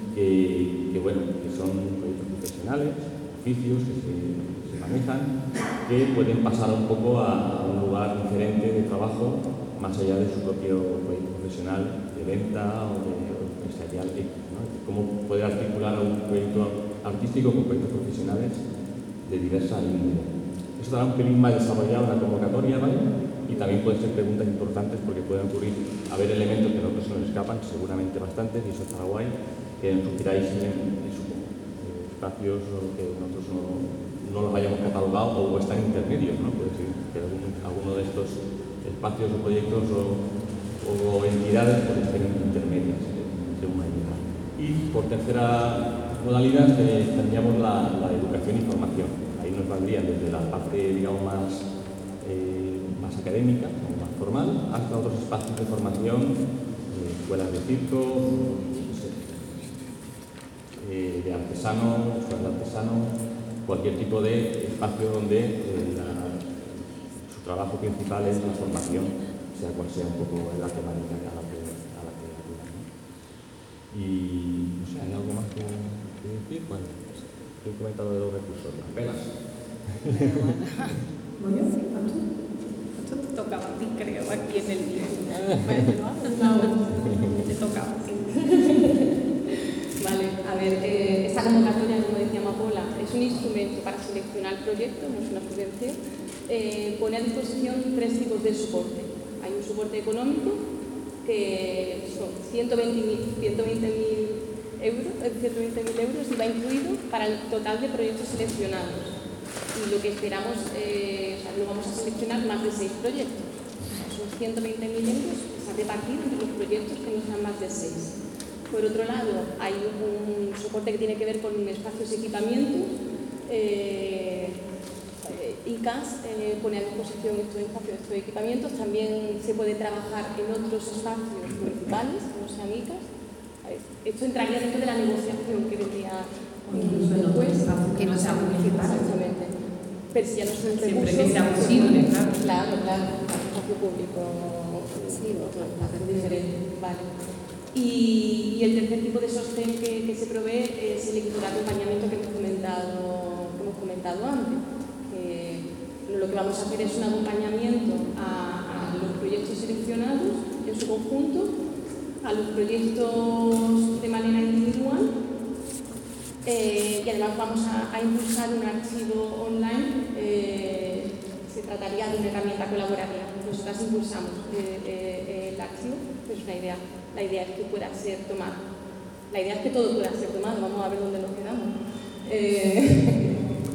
que, que, bueno, que son proyectos profesionales, oficios que se, se manejan, que pueden pasar un poco a, a un lugar diferente de trabajo, más allá de su propio proyecto profesional de venta o de empresarial, ¿no? Cómo poder articular un proyecto artístico con proyectos profesionales de diversa índole. Eso dará un pelín más desarrollado en la convocatoria, ¿vale? Y también pueden ser preguntas importantes porque pueden ocurrir, haber elementos que a nosotros se nos escapan, seguramente bastantes, y eso estará guay, que nos sugiráis en, en su, eh, espacios que nosotros no, no los hayamos catalogado o están intermedios, ¿no? Puede ser que algún, alguno de estos espacios o proyectos o, o entidades pueden ser intermedias de una y otra. Y por tercera modalidad eh, tendríamos la, la educación y formación. Ahí nos valdrían desde la parte, digamos, más eh, más académica, más formal, hasta otros espacios de formación, eh, escuelas de circo, eh, de artesano, escuelas de artesano, cualquier tipo de espacio donde eh, la, su trabajo principal es la formación, sea cual sea un poco la temática a la que, a la que ayuda, ¿no? Y no sé, ¿hay algo más que, que decir? Bueno, he comentado de los recursos, las pelas. ¿Voy yo? Esto te tocaba a ti, creo, aquí en el vídeo. No, te tocaba a ti. Vale, a ver, eh, esta convocatoria, como decía Mapola, es un instrumento para seleccionar proyectos, no es una subvención. Eh, pone a disposición tres tipos de soporte. Hay un soporte económico, que son ciento veinte mil euros, ciento veinte mil euros y va incluido para el total de proyectos seleccionados. Y lo que esperamos, eh, o sea, lo vamos a seleccionar más de seis proyectos. Son ciento veinte mil euros que se han repartido entre los proyectos que no sean más de seis. Por otro lado, hay un soporte que tiene que ver con espacios y equipamientos. Eh, I C A S eh, pone a disposición estos espacios, estos equipamientos. También se puede trabajar en otros espacios municipales que no sean I C A S. Esto entraría dentro de la negociación que vendría después. Que no sea municipal. Exactamente. Pero si ya no son recursos... Siempre que sea posible, claro. Claro, claro. Espacio público. Sí, otro, diferente. Vale. Y, y el tercer tipo de sostén que, que se provee es el equipo de acompañamiento que hemos comentado, que hemos comentado antes. Que lo que vamos a hacer es un acompañamiento a, a los proyectos seleccionados en su conjunto, a los proyectos de manera individual eh, y además vamos a, a impulsar un archivo online. Eh, se trataría de una herramienta colaborativa. Nosotras impulsamos eh, eh, el archivo, pero es una idea. La idea es que pueda ser tomado. La idea es que todo pueda ser tomado. Vamos a ver dónde nos quedamos. Eh,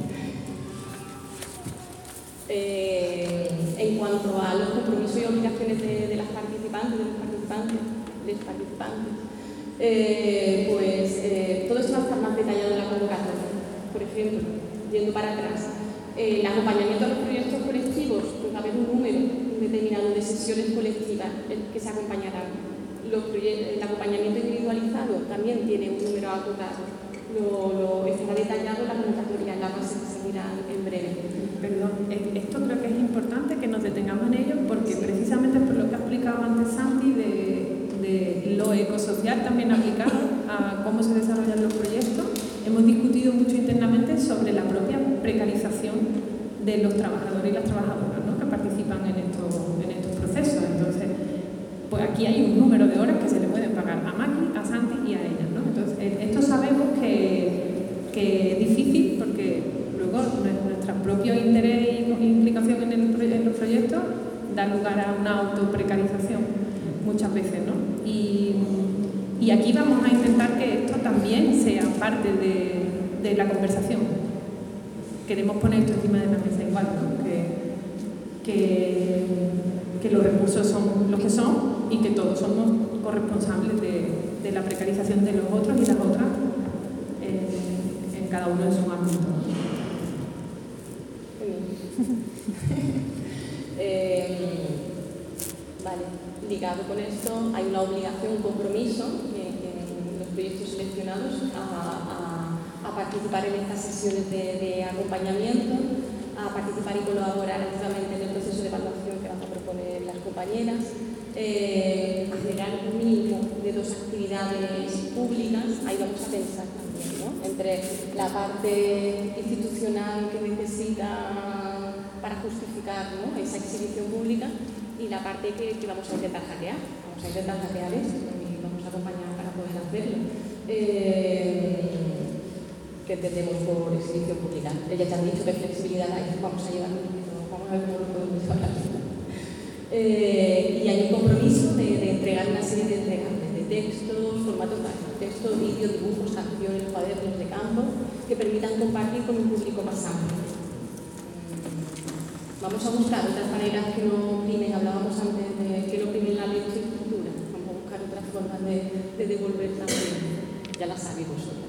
eh, en cuanto a los compromisos y obligaciones de, de las participantes, de los participantes, de los participantes eh, pues eh, todo esto va a estar más detallado en la convocatoria. Por ejemplo, yendo para atrás, eh, el acompañamiento a los proyectos colectivos, pues va a haber un número determinado de sesiones colectivas que se acompañarán. Los el acompañamiento individualizado también tiene un número acotado. Lo, lo estará detallado en la convocatoria, en la base que seguirá en breve. Perdón, esto creo que es importante que nos detengamos en ello porque precisamente por lo que ha explicado antes Santi de, de lo ecosocial también aplicado a cómo se desarrollan los proyectos, hemos discutido mucho internamente sobre la propia precarización de los trabajadores y las trabajadoras, ¿no?, que participan en estos, en estos procesos. Entonces, pues aquí hay un número de horas que se le pueden pagar a Maki, a Santi y a ellas, ¿no? Entonces, esto sabemos que, que es difícil porque luego nuestro propio interés e implicación en, el, en los proyectos da lugar a una autoprecarización muchas veces, ¿no? Y, y aquí vamos a intentar que esto también sea parte de, de la conversación. Queremos poner esto encima de la mesa igual, ¿no? Que, que, que los recursos son los que son y que todos somos corresponsables de, de la precarización de los otros y las otras eh, en cada uno de sus ámbitos. eh, vale, ligado con esto hay una obligación, un compromiso en, en los proyectos seleccionados a, a, a participar en estas sesiones de, de acompañamiento, a participar y colaborar activamente en el proceso de evaluación que van a proponer las compañeras. Eh, a generar un mínimo de dos actividades públicas. Ahí vamos a pensar también, ¿no?, entre la parte institucional que necesita para justificar, ¿no?, esa exhibición pública y la parte que, que vamos a intentar hackear. Vamos a intentar hackear esto y vamos a acompañar para poder hacerlo. Eh, ¿Qué entendemos por exhibición pública? Ella te ha dicho que flexibilidad hay, vamos a llevar un poquito, vamos a ver cómo lo podemos hablar. Eh, y hay un compromiso de, de entregar una serie de entregables de textos, formatos de texto, vídeo, dibujos, canciones, cuadernos de campo que permitan compartir con un público más amplio. Vamos a buscar otras maneras que no primen, hablábamos antes de que no primen la letra y cultura. Vamos a buscar otras formas de, de devolver también. Ya las sabéis vosotros.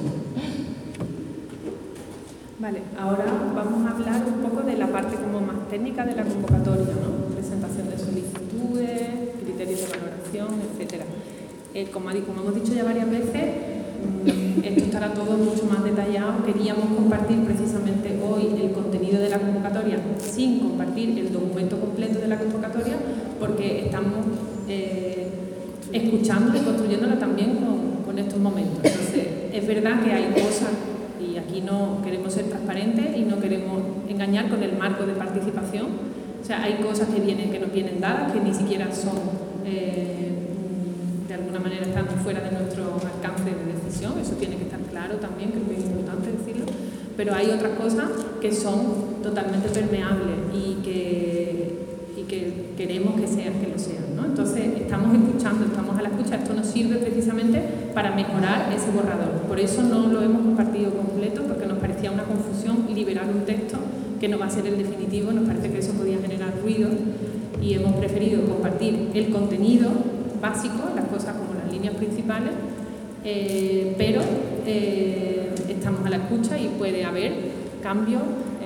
Vale, ahora vamos a hablar un poco de la parte como más técnica de la convocatoria, ¿no? Presentación de solicitudes, criterios de valoración, etcétera. Eh, como, como hemos dicho ya varias veces, mmm, esto estará todo mucho más detallado. Queríamos compartir precisamente hoy el contenido de la convocatoria sin compartir el documento completo de la convocatoria porque estamos eh, escuchándola y construyéndola también con, con estos momentos. Entonces, es verdad que hay cosas y aquí no queremos ser transparentes y no queremos engañar con el marco de participación. O sea, hay cosas que vienen que nos vienen dadas, que ni siquiera son, eh, de alguna manera, están fuera de nuestro alcance de decisión. Eso tiene que estar claro también, creo que es importante decirlo. Pero hay otras cosas que son totalmente permeables y que, y que queremos que sean, que lo sean, ¿no? Entonces, estamos escuchando, estamos a la escucha. Esto nos sirve precisamente para mejorar ese borrador. Por eso no lo hemos compartido completo, porque nos parecía una confusión liberar un texto que no va a ser el definitivo. Nos parece que eso podía generar ruido y hemos preferido compartir el contenido básico, las cosas como las líneas principales, eh, pero eh, estamos a la escucha y puede haber cambios, eh,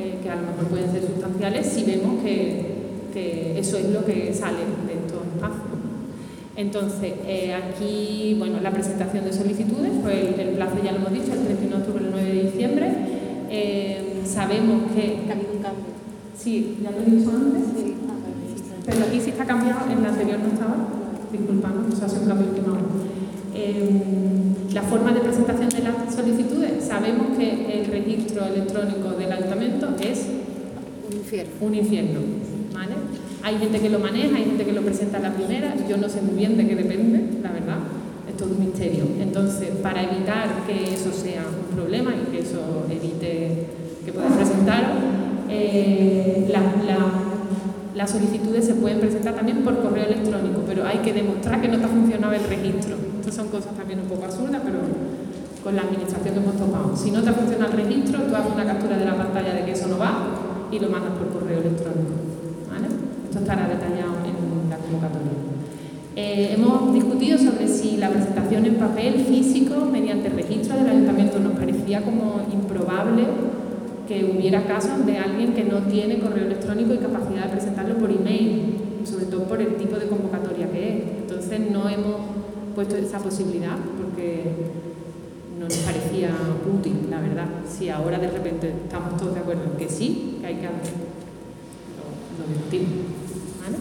eh, que a lo mejor pueden ser sustanciales si vemos que, que eso es lo que sale de estos espacios. Entonces, eh, aquí, bueno, la presentación de solicitudes, pues el, el plazo ya lo hemos dicho, el treinta y uno de octubre al nueve de diciembre. Eh, sabemos que... Ha habido un cambio. Sí, ya lo he dicho antes. Sí. Pero aquí sí está cambiado, en la anterior no estaba. Disculpadnos, o sea, ha sido un cambio última hora. Eh, la forma de presentación de las solicitudes, sabemos que el registro electrónico del ayuntamiento es Un infierno. un infierno, ¿vale? Hay gente que lo maneja, hay gente que lo presenta a la primera, yo no sé muy bien de qué depende, la verdad, es todo un misterio. Entonces, para evitar que eso sea un problema y que eso evite que puedas presentar, eh, la, la, las solicitudes se pueden presentar también por correo electrónico, pero hay que demostrar que no te ha funcionado el registro. Estas son cosas también un poco absurdas, pero con la administración que hemos topado. Si no te ha funcionado el registro, tú haces una captura de la pantalla de que eso no va y lo mandas por correo electrónico, ¿vale? Esto estará detallado en la convocatoria. Eh, hemos discutido sobre si la presentación en papel físico mediante el registro del ayuntamiento nos parecía como improbable que hubiera casos de alguien que no tiene correo electrónico y capacidad de presentarlo por email, sobre todo por el tipo de convocatoria que es. Entonces no hemos puesto esa posibilidad porque no nos parecía útil, la verdad. Si ahora de repente estamos todos de acuerdo en que sí, que hay que hacer, lo, lo discutimos, ¿vale?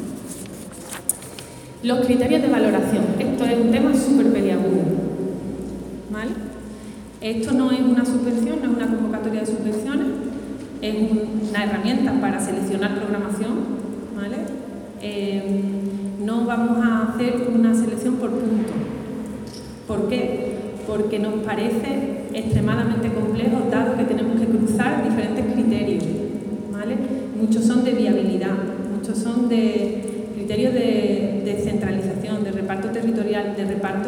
Los criterios de valoración. Esto es un tema súper peliagudo, ¿vale? Esto no es una subvención, no es una convocatoria de subvenciones, es un, una herramienta para seleccionar programación, ¿vale? Eh, no vamos a hacer una selección por puntos. ¿Por qué? Porque nos parece extremadamente complejo, dado que tenemos que cruzar diferentes criterios, ¿vale? Muchos son de viabilidad, muchos son de criterios de descentralización, de reparto territorial, de reparto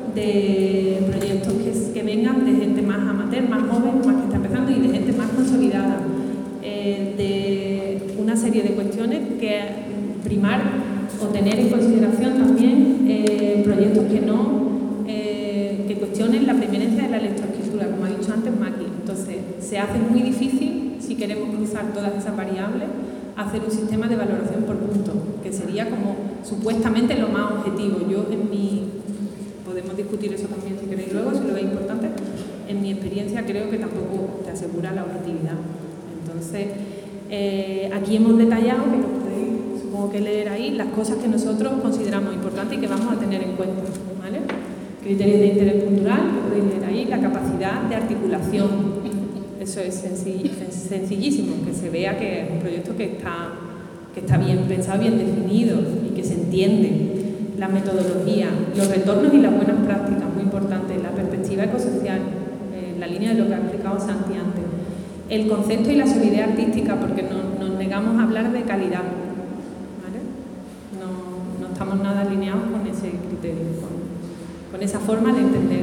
de proyectos que, que vengan de gente más amateur, más joven, más que está empezando y de gente más consolidada, eh, de una serie de cuestiones que primar o tener en consideración también eh, proyectos que no eh, que cuestionen la preeminencia de la electroescritura, como ha dicho antes Maki. Entonces, se hace muy difícil, si queremos cruzar todas esas variables, hacer un sistema de valoración por puntos, que sería como supuestamente lo más objetivo. Yo en mi... podemos discutir eso también si queréis luego, si lo veis importante. En mi experiencia creo que tampoco te asegura la objetividad. Entonces, eh, aquí hemos detallado, que lo podéis supongo que leer ahí, las cosas que nosotros consideramos importantes y que vamos a tener en cuenta, ¿vale? Criterios de interés cultural, que podéis leer ahí, la capacidad de articulación. Eso es sencillo, sencillísimo, que se vea que es un proyecto que está, que está bien pensado, bien definido y que se entiende. La metodología, los retornos y las buenas prácticas, muy importantes, la perspectiva ecosocial, eh, la línea de lo que ha explicado Santi antes. El concepto y la solidez artística, porque no, nos negamos a hablar de calidad, ¿vale? No, no estamos nada alineados con ese criterio, con, con esa forma de entender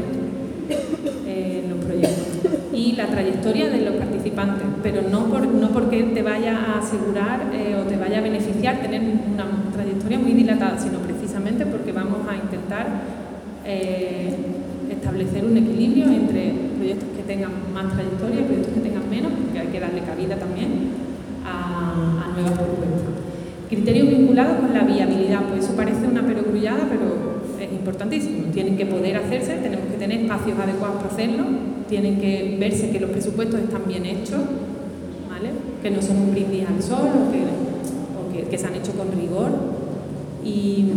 eh, los proyectos. Y la trayectoria de los participantes, pero no, por, no porque te vaya a asegurar eh, o te vaya a beneficiar tener una trayectoria muy dilatada, sino precisamente porque vamos a intentar eh, establecer un equilibrio entre proyectos que tengan más trayectoria y proyectos que tengan menos, porque hay que darle cabida también a, a nuevas propuestas. Criterios vinculados con la viabilidad, pues eso parece una perogrullada, pero es importantísimo. Tienen que poder hacerse, tenemos que tener espacios adecuados para hacerlo, tienen que verse que los presupuestos están bien hechos, ¿vale? Que no son un brindis al sol o que, o que, que se han hecho con rigor y,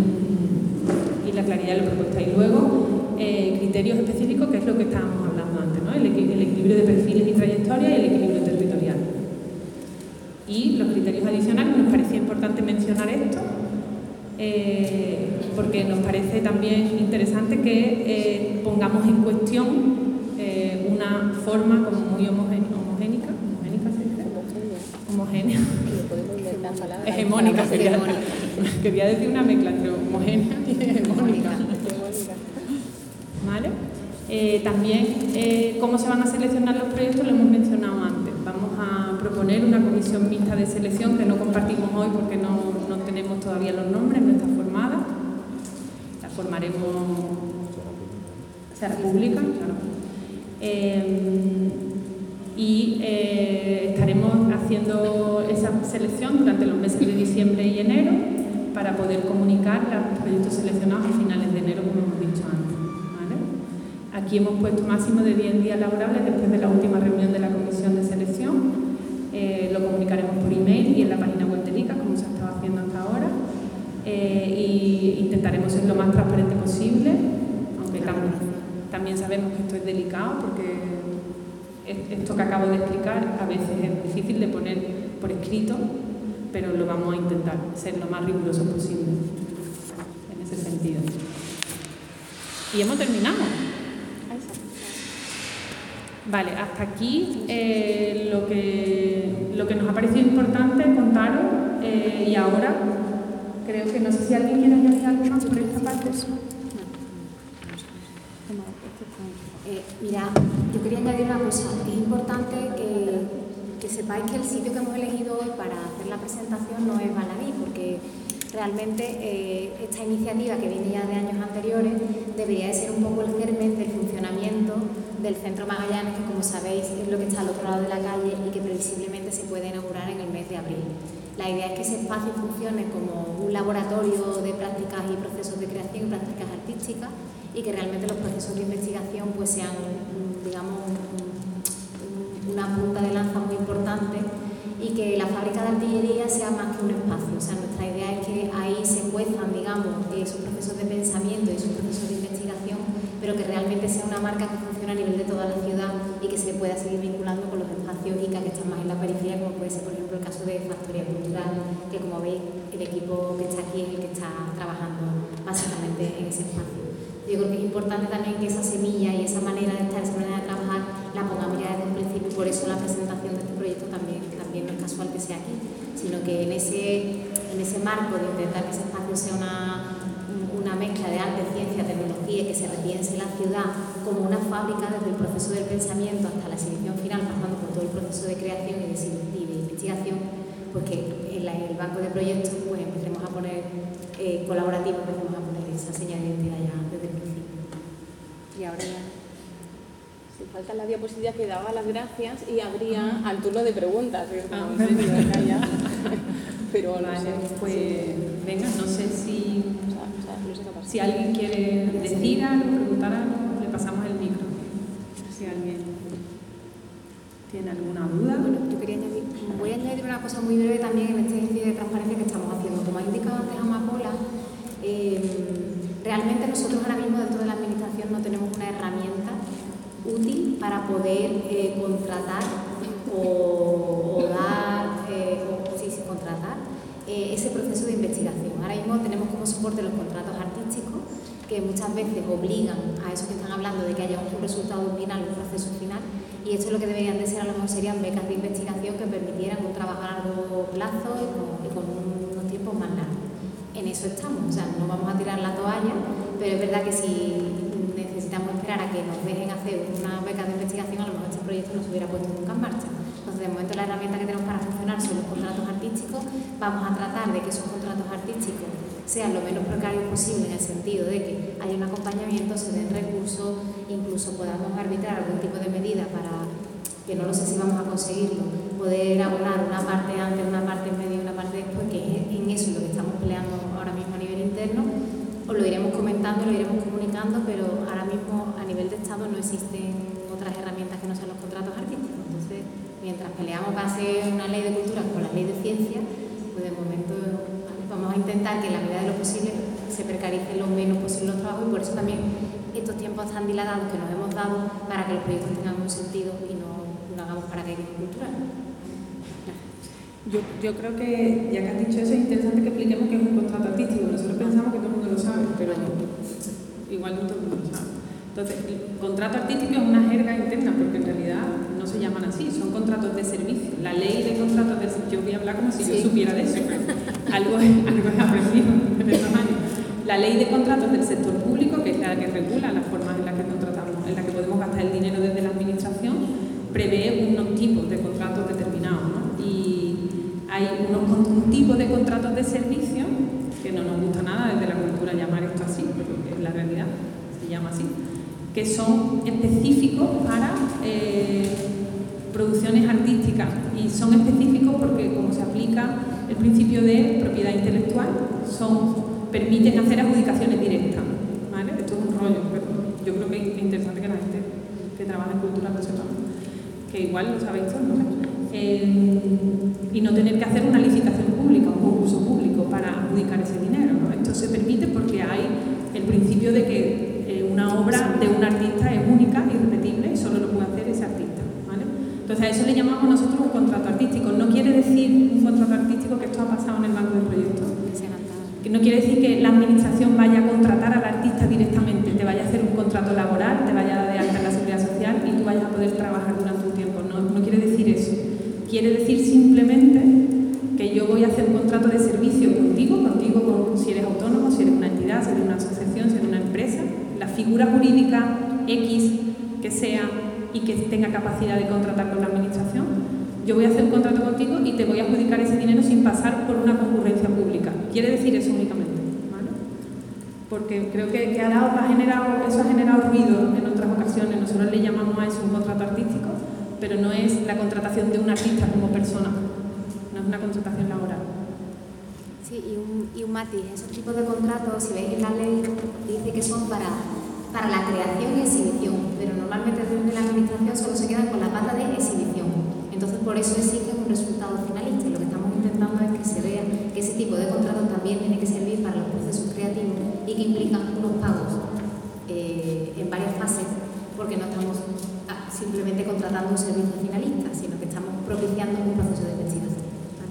y la claridad de la propuesta. Y luego, eh, criterios específicos, que es lo que estábamos hablando antes, ¿no? El, el equilibrio de perfiles y trayectoria y el equilibrio territorial. Y los criterios adicionales, nos parecía importante mencionar esto, eh, porque nos parece también interesante que eh, pongamos en cuestión eh, una forma como muy homogénica, homogénica, homogénica ¿se dice? Homogénea. Hegemónica, quería, quería decir una mezcla entre homogénea y hegemónica. ¿Vale? Eh, también eh, cómo se van a seleccionar los proyectos lo hemos mencionado antes. Vamos a proponer una comisión mixta de selección que no compartimos hoy porque no, no tenemos todavía los nombres, no está formada. La formaremos, será pública, claro. Eh, y eh, estaremos haciendo esa selección durante los meses de diciembre y enero para poder comunicar los proyectos seleccionados a finales de enero, como hemos dicho antes, ¿vale? Aquí hemos puesto máximo de diez días laborables después de la última reunión de la comisión de selección. Eh, lo comunicaremos por email y en la página web del I C A, como se ha estado haciendo hasta ahora, eh, y intentaremos ser lo más transparente posible, aunque también, también sabemos que esto es delicado porque esto que acabo de explicar a veces es difícil de poner por escrito, pero lo vamos a intentar ser lo más riguroso posible en ese sentido. Y hemos terminado. Vale, hasta aquí eh, lo, que, lo que nos ha parecido importante contaros eh, y ahora creo que no sé si alguien quiere añadir algo más sobre esta parte. Eh, mira, yo quería añadir una cosa. Es importante que, que sepáis que el sitio que hemos elegido hoy para hacer la presentación no es baladí, porque realmente eh, esta iniciativa, que viene ya de años anteriores, debería de ser un poco el germen del funcionamiento del Centro Magallanes, que como sabéis es lo que está al otro lado de la calle y que previsiblemente se puede inaugurar en el mes de abril. La idea es que ese espacio funcione como un laboratorio de prácticas y procesos de creación y prácticas artísticas, y que realmente los procesos de investigación pues sean, digamos, una punta de lanza muy importante, y que la fábrica de artillería sea más que un espacio. O sea, nuestra idea es que ahí se cuezan, digamos, esos procesos de pensamiento y esos procesos de investigación, pero que realmente sea una marca que funcione a nivel de toda la ciudad y que se pueda seguir vinculando con los espacios I C A que están más en la periferia, como puede ser, por ejemplo, el caso de Factoría Cultural, que como veis, el equipo que está aquí es el que está trabajando básicamente en ese espacio. Yo creo que es importante también que esa semilla y esa manera de estar, esa manera de trabajar, la pongamos ya desde un principio, y por eso la presentación de este proyecto también, también no es casual que sea aquí, sino que en ese, en ese marco de intentar que ese espacio sea una, una mezcla de arte, ciencia, tecnología, y que se repiense la ciudad como una fábrica desde el proceso del pensamiento hasta la exhibición final, pasando por todo el proceso de creación y de, y de investigación, pues que en la, el banco de proyectos pues empecemos a poner eh, colaborativo, empecemos a poner esa señal de identidad ya desde el principio. Y ahora ya, si falta la diapositiva que daba las gracias y abría al turno de preguntas. Ah, ya. Pero no vale, sé. pues venga, no sé si, O sea, o sea, no sé qué pasa. si alguien quiere decir algo, preguntar algo, le pasamos el micro. Si alguien tiene alguna duda. Bueno, yo quería añadir, voy a añadir una cosa muy breve también en este ejercicio de transparencia que estamos haciendo. Como ha indicado antes Amapola, eh, realmente nosotros ahora mismo dentro de la administración no tenemos una herramienta útil para poder eh, contratar o, o dar, eh, o, sí, sí, contratar eh, ese proceso de investigación. Ahora mismo tenemos como soporte los contratos artísticos, que muchas veces obligan a eso que están hablando de que haya un resultado final, un proceso final, y esto es lo que deberían de ser, a lo mejor serían becas de investigación que permitieran un trabajo a largo plazo y con, y con unos tiempos más largos. En eso estamos, o sea, no vamos a tirar la toalla, pero es verdad que si necesitamos esperar a que nos dejen hacer una beca de investigación, a lo mejor este proyecto no se hubiera puesto nunca en marcha. Entonces, de momento la herramienta que tenemos para funcionar son los contratos artísticos. Vamos a tratar de que esos contratos artísticos sean lo menos precarios posible, en el sentido de que haya un acompañamiento, se den recursos, incluso podamos arbitrar algún tipo de medida para, que no lo sé si vamos a conseguirlo, poder abonar una parte antes, una parte en medio y una parte después, que es en eso lo que estamos peleando ahora mismo a nivel interno. Os lo iremos comentando, lo iremos comunicando, pero ahora mismo a nivel de Estado no existen otras herramientas que no sean los contratos artísticos. Entonces, mientras peleamos para hacer una ley de cultura con la ley de ciencia, pues de momento vamos a intentar que en la medida de lo posible se precaricen lo menos posible los trabajos, y por eso también estos tiempos tan dilatados que nos hemos dado para que los proyectos tengan un sentido y no lo hagamos para que haya cultura. Yo, yo creo que, ya que has dicho eso, es interesante que expliquemos qué es un contrato artístico. Nosotros pensamos que todo el mundo lo sabe, pero igual no todo el mundo lo sabe. Entonces, el contrato artístico es una jerga interna, porque en realidad no se llaman así, son contratos de servicio. La ley de contratos de servicio, yo voy a hablar como si sí. yo supiera de eso, algo, algo he aprendido en estos años. La ley de contratos del sector público, que es la que regula las formas en las que contratamos, en las que podemos gastar el dinero desde la administración, prevé unos tipos de contratos determinados, ¿no? Y hay unos, un tipo de contratos de servicio, que no nos gusta nada desde la cultura llamar esto así, porque es la realidad, se llama así, que son específicos para eh, producciones artísticas y son específicos porque como se aplica el principio de propiedad intelectual, son, permiten hacer adjudicaciones directas, ¿vale? Esto es un rollo, pero yo creo que es interesante que la gente que trabaja en cultura lo sepa, que igual lo sabéis todos, no sé. Eh, y no tener que hacer una licitación pública, un concurso público para adjudicar ese dinero, ¿no? Esto se permite porque hay el principio de que eh, una obra de un artista es única, irrepetible y solo lo puede hacer ese artista, ¿vale? Entonces a eso le llamamos nosotros un contrato artístico. No quiere decir un contrato artístico que esto ha pasado en el banco de proyectos. Que no quiere decir que la administración vaya a contratar al artista directamente, te vaya a hacer un contrato laboral, te vaya a dar de alta en la seguridad social y tú vayas a poder trabajar durante un tiempo. No, no quiere decir eso. Quiere decir simplemente que yo voy a hacer un contrato de servicio contigo, contigo con, si eres autónomo, si eres una entidad, si eres una asociación, si eres una empresa, la figura jurídica X que sea y que tenga capacidad de contratar con la administración. Yo voy a hacer un contrato contigo y te voy a adjudicar ese dinero sin pasar por una concurrencia pública. Quiere decir eso únicamente, ¿vale? Porque creo que, que ha dado, ha generado, eso ha generado ruido en otras ocasiones. Nosotros le llamamos a eso un contrato artístico, pero no es la contratación de un artista como persona, no es una contratación laboral. Sí, y un, y un matiz, esos tipos de contratos, si veis en la ley, dice que son para, para la creación y exhibición, pero normalmente desde la administración solo se quedan con la pata de exhibición. Entonces, por eso exige un resultado finalista. Y lo que estamos intentando es que se vea que ese tipo de contratos también tiene que servir para los procesos creativos y que implican unos pagos eh, en varias fases, porque no estamos simplemente contratando un servicio finalista, sino que estamos propiciando un proceso de investigación.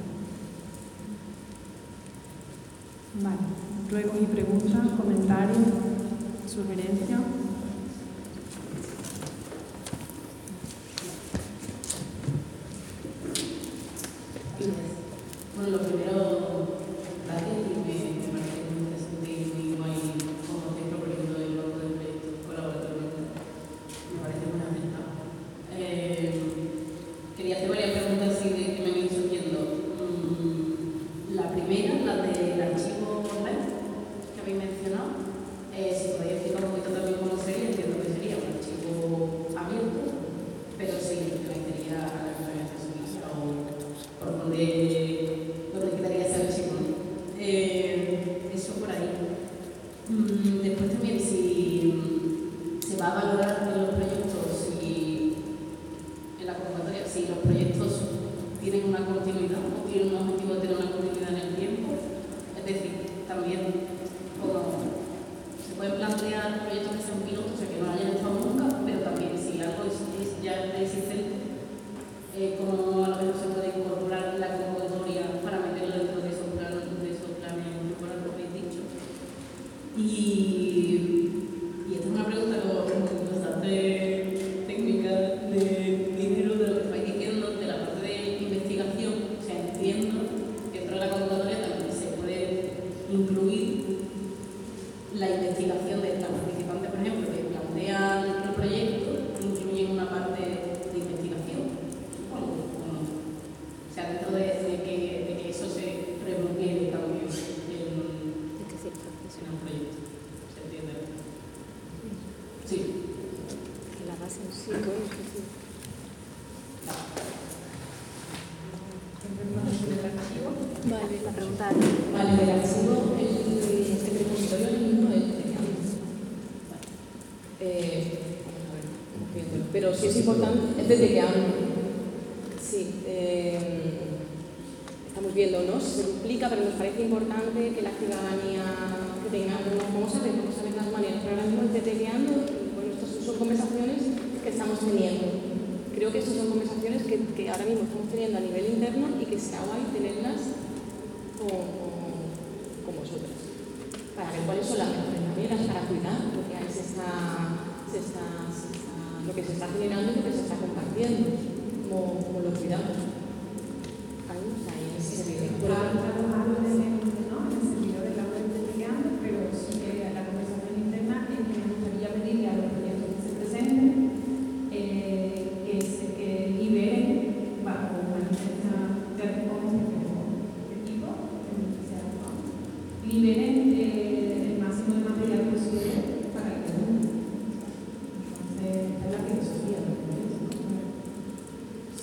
Vale. Ruegos y preguntas, comentarios, sugerencias. Bueno, lo primero, gracias, y me, me parece muy interesante y muy guay cómo estáis proponiendo el banco de proyectos colaborativamente. Me parece muy acertado. Eh, quería hacer varias preguntas así de que me han ido surgiendo. Mm, la primera, la del archivo online que habéis mencionado. Eh, si podéis explicar un poquito también cómo sería, entiendo que sería un archivo abierto, pero sin permitiría a la organización o por donde donde quedaría ese archivo. Eh, eso por ahí. Mm, después también si se va a valorar en los proyectos, si en la convocatoria, si los proyectos tienen una continuidad o tienen un objetivo de tener una continuidad en el tiempo. Es decir, también como se pueden plantear proyectos que sean pilotos, o sea que no hayan estado nunca, pero también si algo es, es ya existente, eh, como a lo mejor se puede incorporar en la convocatoria para meterlo dentro de esos planes, de esos planes temporales que habéis dicho. Y, y esta es una pregunta como bastante técnica de dinero, de lo que estáis diciendo, de la parte de investigación. O sea, entiendo que dentro de la convocatoria también se puede incluir la investigación de estas participantes, por ejemplo, que plantean el proyecto, incluyen una parte de investigación. Bueno, bueno, o sea, dentro de, de, que, de que eso se remunere también en, en el proyecto. ¿Se entiende? Sí. La base en sí, con eso sí. Vale, la pregunta Vale, del archivo, el, el repositorio del mismo es pequeño. Eh, a ver, ¿cómo que entro? Pero sí es importante, es desde que sí, eh, estamos viendo, ¿no? Se duplica, pero nos parece importante que la ciudadanía que tenga, vamos a ver, vamos a ver las maneras, pero ahora mismo es deteando, y bueno, estas son conversaciones que estamos teniendo. Creo que estas son conversaciones que, que ahora mismo estamos teniendo a nivel interno y que sea guay tenerlas con, con, con vosotros, para ver cuáles son las mejores maneras para cuidar lo que ahí se está, se está, se está, lo que se está generando y lo que se está compartiendo, como, como lo cuidamos. Ahí, ahí, en ese sentido. Pero sí que la conversación interna es que me gustaría pedirle a los proyectos que se presenten eh, que, se, que liberen bajo una licencia de equipo, liberen eh, el máximo de material posible para el mundo. Entonces, es la filosofía.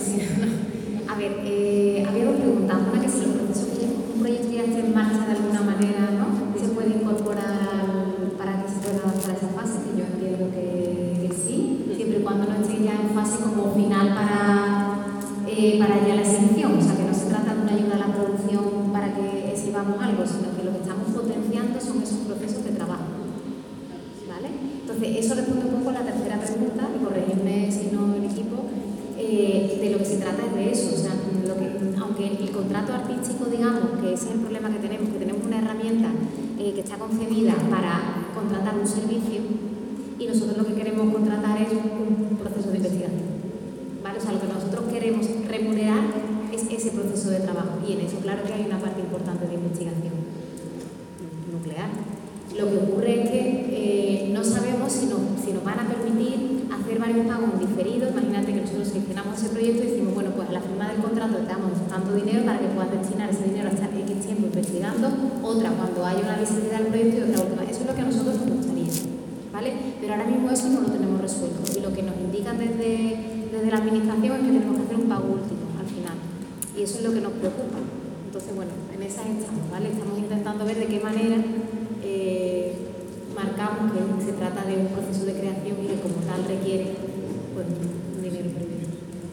sí. A ver, eh, había dos preguntas. Una, que si los procesos que un proyecto ya esté en marcha de alguna manera, ¿no?, se puede incorporar al, para que se pueda avanzar a esa fase, que yo entiendo que, que sí, siempre y cuando no esté ya en fase como final para, eh, para ya la exhibición. O sea, que no se trata de una ayuda a la producción para que exhibamos algo, sino que lo que estamos potenciando son esos procesos de trabajo. ¿Vale? Entonces, eso responde un poco a la tercera pregunta, y corregidme si no el equipo. Eh, de lo que se trata es de eso, o sea, lo que, aunque el contrato artístico, digamos, que ese es el problema que tenemos, que tenemos una herramienta eh, que está concebida para contratar un servicio, y nosotros lo que queremos contratar es un proceso de investigación, ¿vale? O sea, lo que nosotros queremos remunerar es ese proceso de trabajo, y en eso claro que hay una parte importante de investigación nuclear. Lo que ocurre es que eh, no sabemos si nos, si nos van a permitir hacer varios pagos diferidos. Imagínate que nosotros seleccionamos ese proyecto y decimos, bueno, pues a la firma del contrato te damos tanto dinero para que puedas destinar ese dinero a estar X tiempo investigando, otra cuando haya una visibilidad del proyecto y otra última. Eso es lo que a nosotros nos gustaría, ¿vale? Pero ahora mismo eso no lo tenemos resuelto, y lo que nos indican desde, desde la administración es que tenemos que hacer un pago último al final, y eso es lo que nos preocupa. Entonces, bueno, en esa estamos, ¿vale? Estamos intentando ver de qué manera eh, marcamos que se trata de un proceso de creación y que como tal requiere, pues, un dinero previo.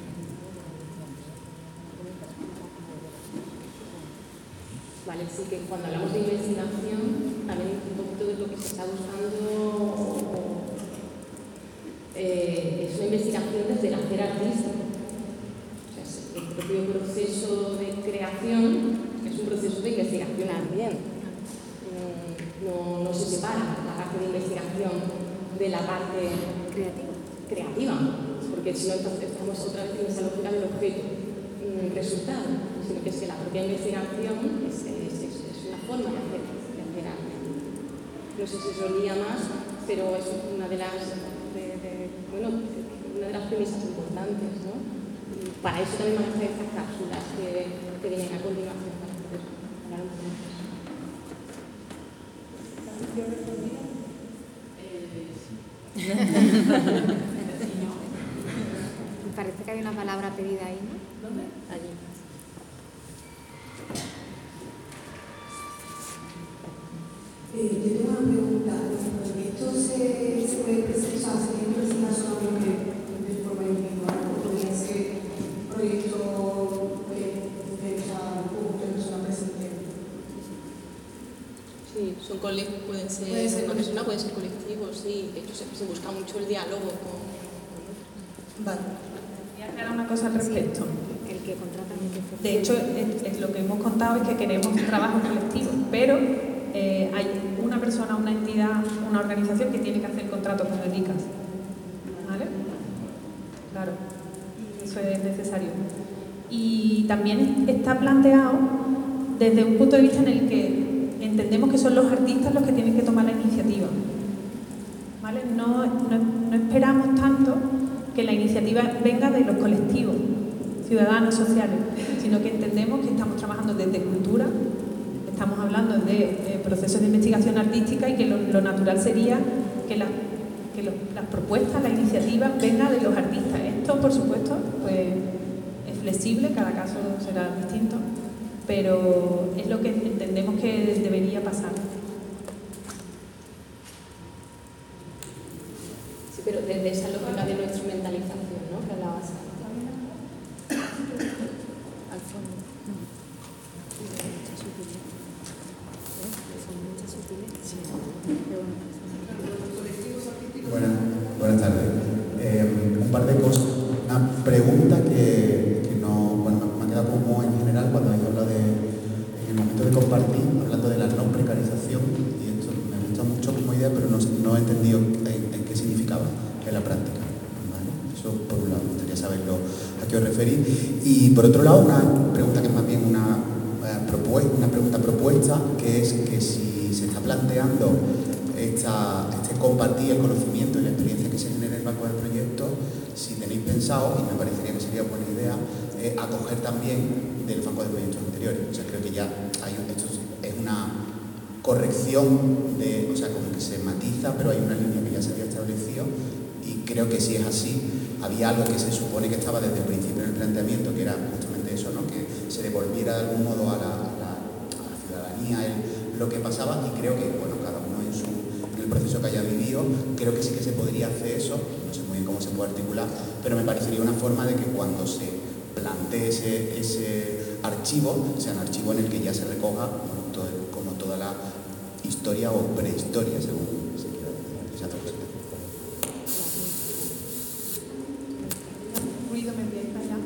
Vale, sí, que cuando hablamos de investigación, también un poquito de lo que se está buscando eh, es una investigación desde el hacer artístico. O sea, el propio proceso de creación es un proceso de investigación también. No, no se separa la parte de investigación de la parte creativa, creativa porque si no estamos otra vez en esa lógica del objeto mm, resultado, sino que es que la propia investigación es, es, es, es una forma de hacer, de hacer arte. No sé si eso lía más, pero es una de las, de, de, bueno, una de las premisas importantes, ¿no? Y para eso también van a hacer estas cápsulas que, que vienen a continuación para poder hablar un poco más. Me parece que hay una palabra pedida ahí, ¿no? ¿Dónde? Allí. Eh, yo tengo una pregunta. ¿Esto se, se puede presentar, se puede presentar solamente de forma individual o podría ser proyecto de una persona presente? Sí, son cole pueden ser, puede ser una persona, pueden ser colectivos, sí. De hecho, se, se busca mucho el diálogo con... Vale. Voy a aclarar una cosa al respecto. Sí, el que contrata y el que ofrece. De hecho, es, es lo que hemos contado es que queremos un trabajo colectivo, pero eh, hay una persona, una entidad, una organización que tiene que hacer contrato con el I C A S. ¿Vale? Claro, eso es necesario. Y también está planteado desde un punto de vista en el que entendemos que son los artistas los que tienen que tomar la iniciativa. ¿Vale? No, no, no esperamos tanto que la iniciativa venga de los colectivos ciudadanos, sociales, sino que entendemos que estamos trabajando desde cultura, estamos hablando de eh, procesos de investigación artística y que lo, lo natural sería que, la, que lo, las propuestas, la iniciativa venga de los artistas. Esto, por supuesto, pues es flexible, cada caso será distinto, pero es lo que entendemos que debería pasar. Sí, pero desde esa lógica de la instrumentalización, ¿no?, que hablabas antes. Al fondo. Buenas, buenas tardes. Eh, un par de cosas. Una pregunta que, que no, bueno, me ha quedado como en general cuando habéis hablado de, en el momento de compartir, hablando de la no precarización, y esto me gusta mucho como idea, pero no, no he entendido en, en qué significaba en la práctica. ¿Vale? Eso por un lado, me gustaría saberlo a qué os referís. Y por otro lado, una pregunta que es más bien una, eh, propuesta, una pregunta propuesta, que es que si se está planteando esta, este compartir el conocimiento y la experiencia que se genera en el marco del proyecto, si tenéis pensado, y me parecería que sería buena idea, eh, acoger también del banco de proyectos anteriores. O sea, creo que ya hay un, esto es una corrección, de, o sea, como que se matiza, pero hay una línea que ya se había establecido, y creo que si es así, había algo que se supone que estaba desde el principio en el planteamiento, que era justamente eso, ¿no? Que se devolviera de algún modo a la, a la, a la ciudadanía el, lo que pasaba, y creo que, bueno, cada uno en, su, en el proceso que haya vivido, creo que sí que se podría hacer eso, no sé muy bien cómo se puede articular, pero me parecería una forma de que cuando se plantee ese, ese archivo, sea un archivo en el que ya se recoja bueno, todo, como toda la historia o prehistoria, según se quiera decir. Esa otra cosa. Ruido me empieza ya.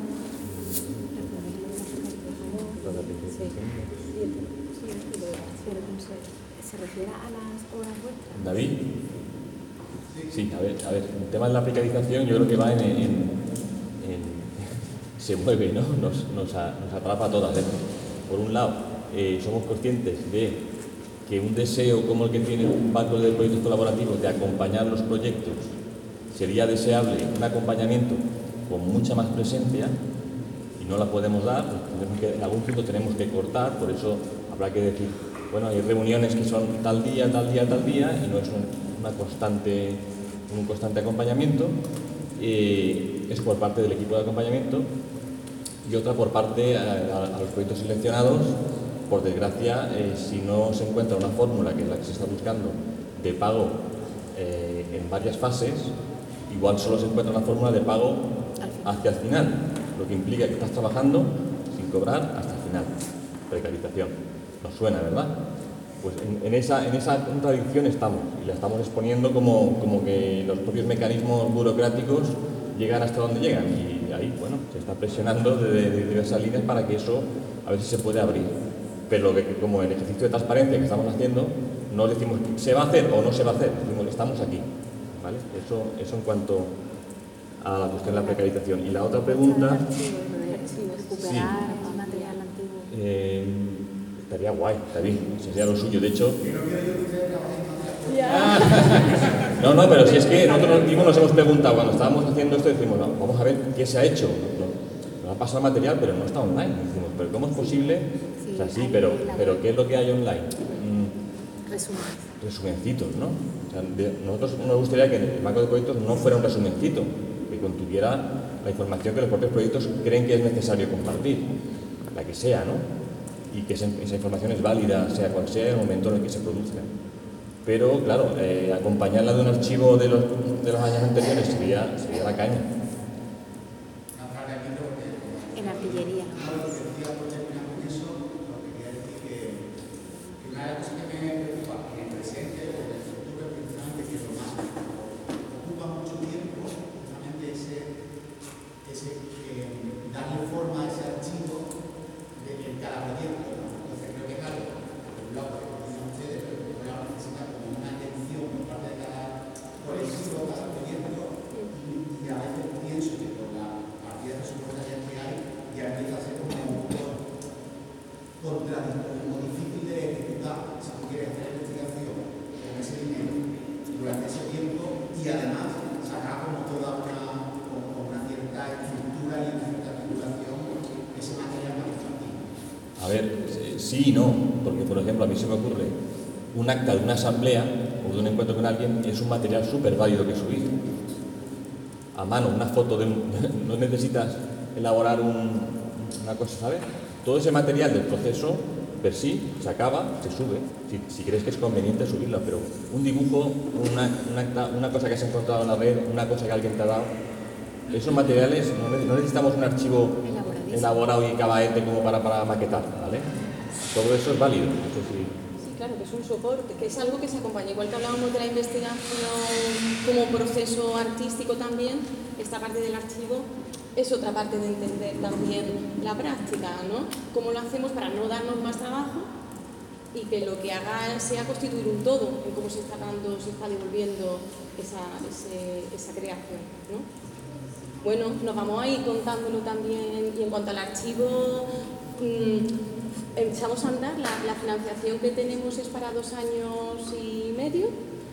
¿Se refiere a las horas vuestras? David. Sí, a ver, a ver, el tema de la precarización yo creo que va en, en, en se mueve, ¿no? Nos, nos, a, nos atrapa a todas. ¿eh? Por un lado, eh, somos conscientes de que un deseo como el que tiene un banco de proyectos colaborativos de acompañar los proyectos sería deseable un acompañamiento con mucha más presencia y no la podemos dar, pues que, en algún punto tenemos que cortar, por eso habrá que decir, bueno, hay reuniones que son tal día, tal día, tal día y no es un, una constante, un constante acompañamiento, eh, es por parte del equipo de acompañamiento y otra por parte a, a, a los proyectos seleccionados. Por desgracia, eh, si no se encuentra una fórmula, que es la que se está buscando, de pago eh, en varias fases, igual solo se encuentra una fórmula de pago hacia el final, lo que implica que estás trabajando sin cobrar hasta el final. Precarización. Nos suena, ¿verdad? Pues en, en, esa, en esa contradicción estamos y la estamos exponiendo como, como que los propios mecanismos burocráticos llegan hasta donde llegan y ahí, bueno, se está presionando de, de, de diversas líneas para que eso a ver si se puede abrir. Pero que, como el ejercicio de transparencia que estamos haciendo, no decimos se va a hacer o no se va a hacer, decimos estamos aquí, ¿vale? Eso, eso en cuanto a la cuestión de la precarización. Y la otra pregunta... Sí. Eh, estaría guay, está bien, sería lo suyo, de hecho... No, no, pero si es que nosotros mismos nos hemos preguntado, cuando estábamos haciendo esto, decimos, no, vamos a ver qué se ha hecho. Nos ha pasado el material, pero no está online. Decimos, pero ¿cómo es posible? O sea, sí, pero, pero ¿qué es lo que hay online? Mm, Resumen. Resumencitos, ¿no? O sea, de, nosotros nos gustaría que el banco de proyectos no fuera un resumencito, que contuviera la información que los propios proyectos creen que es necesario compartir, la que sea, ¿no? Y que esa, esa información es válida, sea cual sea el momento en el que se produzca. Pero, claro, eh, acompañarla de un archivo de los, de los años anteriores sería, sería la caña. En artillería. Sí y no, porque por ejemplo a mí se me ocurre un acta de una asamblea o de un encuentro con alguien es un material súper válido que subir. A mano, una foto de un... no necesitas elaborar un, una cosa, ¿sabes? Todo ese material del proceso, per sí, se acaba, se sube, si, si crees que es conveniente subirlo, pero un dibujo, una, un acta, una cosa que has encontrado en la red, una cosa que alguien te ha dado, esos materiales no necesitamos un archivo elaborado y cabaete como para, para maquetar, ¿vale? Todo eso es válido, eso sí. Sí, claro, que es un soporte, que es algo que se acompaña. Igual que hablábamos de la investigación como proceso artístico también, esta parte del archivo es otra parte de entender también la práctica, ¿no? Cómo lo hacemos para no darnos más trabajo y que lo que haga sea constituir un todo en cómo se está dando, se está devolviendo esa, ese, esa creación, ¿no? Bueno, nos vamos a ir contándolo también, y en cuanto al archivo, mmm, echamos a andar, la, la financiación que tenemos es para dos años y medio,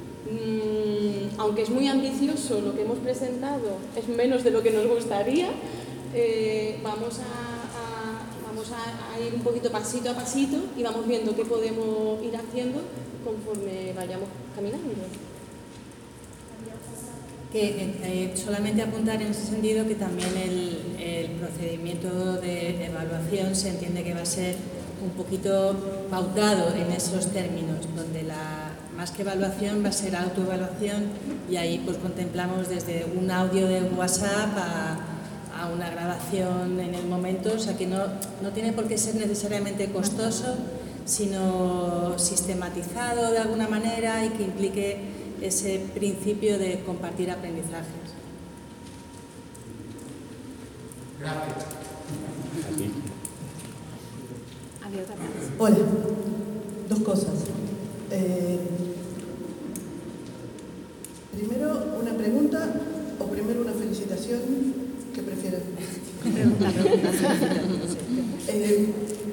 mm, aunque es muy ambicioso lo que hemos presentado, es menos de lo que nos gustaría, eh, vamos, a, a, vamos a, a ir un poquito pasito a pasito y vamos viendo qué podemos ir haciendo conforme vayamos caminando. Que eh, solamente apuntar en ese sentido que también el, el procedimiento de evaluación se entiende que va a ser un poquito pautado en esos términos, donde la, más que evaluación va a ser autoevaluación, y ahí pues contemplamos desde un audio de WhatsApp a, a una grabación en el momento, o sea que no, no tiene por qué ser necesariamente costoso, sino sistematizado de alguna manera y que implique ese principio de compartir aprendizajes. Gracias. Hola, dos cosas. Eh, primero una pregunta o primero una felicitación, ¿qué prefieren? La pregunta. eh,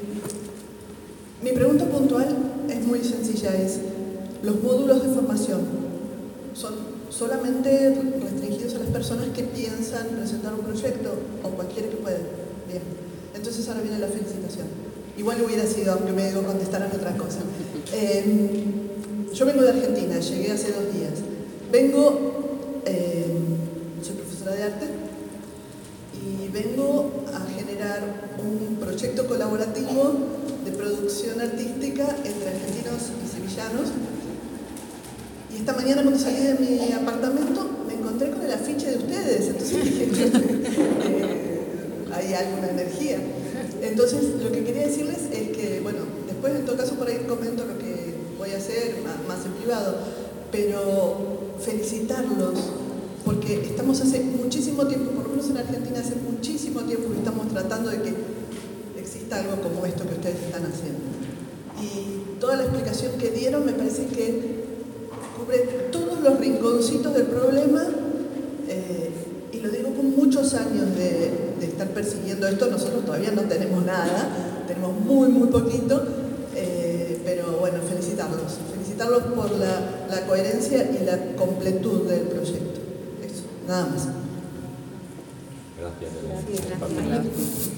mi pregunta puntual es muy sencilla, es los módulos de formación. ¿Son solamente restringidos a las personas que piensan presentar un proyecto o cualquiera que pueda? Bien, entonces ahora viene la felicitación. Igual hubiera sido, aunque me digo contestaran otra cosa. Eh, yo vengo de Argentina, llegué hace dos días. Vengo, eh, soy profesora de arte y vengo a generar un proyecto colaborativo de producción artística entre argentinos y sevillanos. Y esta mañana cuando salí de mi apartamento me encontré con el afiche de ustedes, entonces dije, eh, hay alguna energía. Entonces lo que quería decirles es que, bueno, después en todo caso por ahí comento lo que voy a hacer más, más en privado, pero felicitarlos porque estamos hace muchísimo tiempo, por lo menos en Argentina hace muchísimo tiempo que estamos tratando de que exista algo como esto que ustedes están haciendo. Y toda la explicación que dieron me parece que cubre todos los rinconcitos del problema, eh, y lo digo con muchos años de, de estar persiguiendo esto. Nosotros todavía no tenemos nada, tenemos muy muy poquito, eh, pero bueno, felicitarlos, felicitarlos por la, la coherencia y la completud del proyecto. Eso, nada más. Gracias. Gracias, gracias.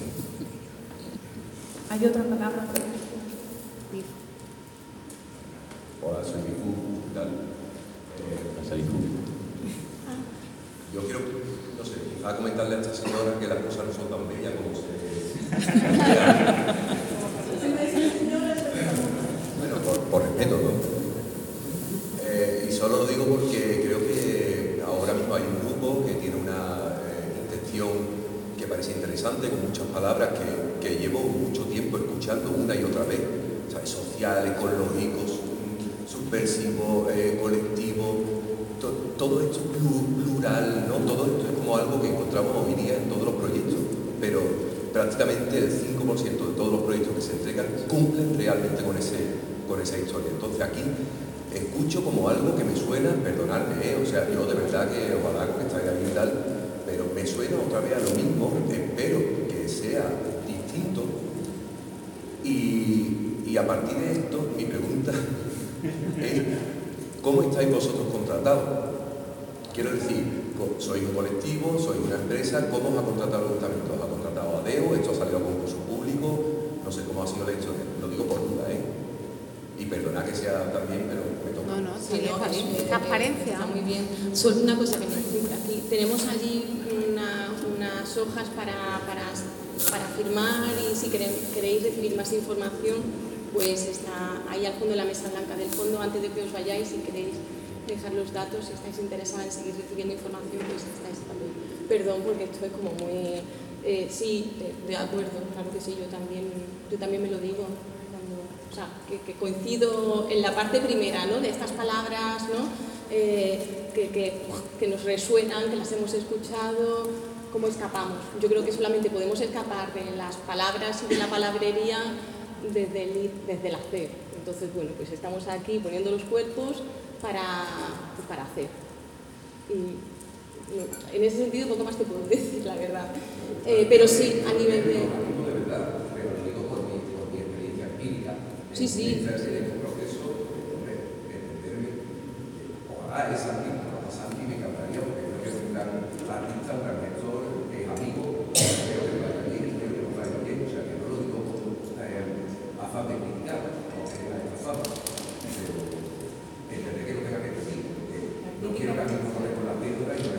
¿Hay otra palabra? Hola, soy Miku, ¿qué tal? Eh, yo quiero, no sé, quizá comentarle a esta señora que las cosas no son tan bellas como se... Bueno, por, por respeto, ¿no? Eh, y solo lo digo porque creo que ahora mismo hay un grupo que tiene una eh, intención que parece interesante, con muchas palabras que, que llevo mucho tiempo escuchando una y otra vez, ¿sabes? Social, ecológico, subversivo, eh, colectivo, to, todo esto plural, ¿no? Todo esto es como algo que encontramos hoy día en todos los proyectos, pero prácticamente el cinco por ciento de todos los proyectos que se entregan cumplen realmente con, ese, con esa historia. Entonces aquí escucho como algo que me suena, perdonadme, ¿eh? O sea, yo de verdad que ojalá que estáis ahí y tal, pero me suena otra vez a lo mismo, espero que sea distinto. Y, y a partir de esto, mi pregunta es, ¿cómo estáis vosotros contratados? Quiero decir, sois un colectivo, sois una empresa, ¿cómo os ha contratado el ayuntamiento? ¿Os ha contratado a Deo? ¿Esto ha salido a concurso público? No sé cómo ha sido la historia, lo digo por duda, ¿eh? Y perdona que sea también, pero me toca. No, no, sí, no, es, es, transparencia. Está muy bien. Solo una cosa que me explica aquí. Tenemos allí una, unas hojas para, para, para firmar, y si queréis, queréis recibir más información, pues está ahí al fondo de la mesa blanca del fondo. Antes de que os vayáis, si queréis dejar los datos, si estáis interesados en seguir recibiendo información, pues estáis también. Perdón, porque esto es como muy... Eh, sí, de, de acuerdo, claro que sí, yo también, yo también me lo digo. Cuando, o sea, que, que coincido en la parte primera, ¿no? De estas palabras, ¿no? Eh, que, que, que nos resuenan, que las hemos escuchado, cómo escapamos. Yo creo que solamente podemos escapar de las palabras y de la palabrería desde el, desde el hacer. Entonces, bueno, pues estamos aquí poniendo los cuerpos para, pues para hacer. Y no, en ese sentido poco más te puedo decir, la verdad. Eh, pero sí, a nivel de... De verdad, pero lo digo por mi, por mi experiencia empírica. Sí, sí. En este proceso, hombre, entenderme, ojalá esa misma, la Santi me encantaría, porque creo que es un gran artista, un gran lector, es amigo, creo que lo vaya bien, creo que lo vaya bien, o sea, que no lo digo con eh, afán de criticar, no es la afán, pero entender que lo tenga que decir, porque no quiero que a mí me corre con la piedra y no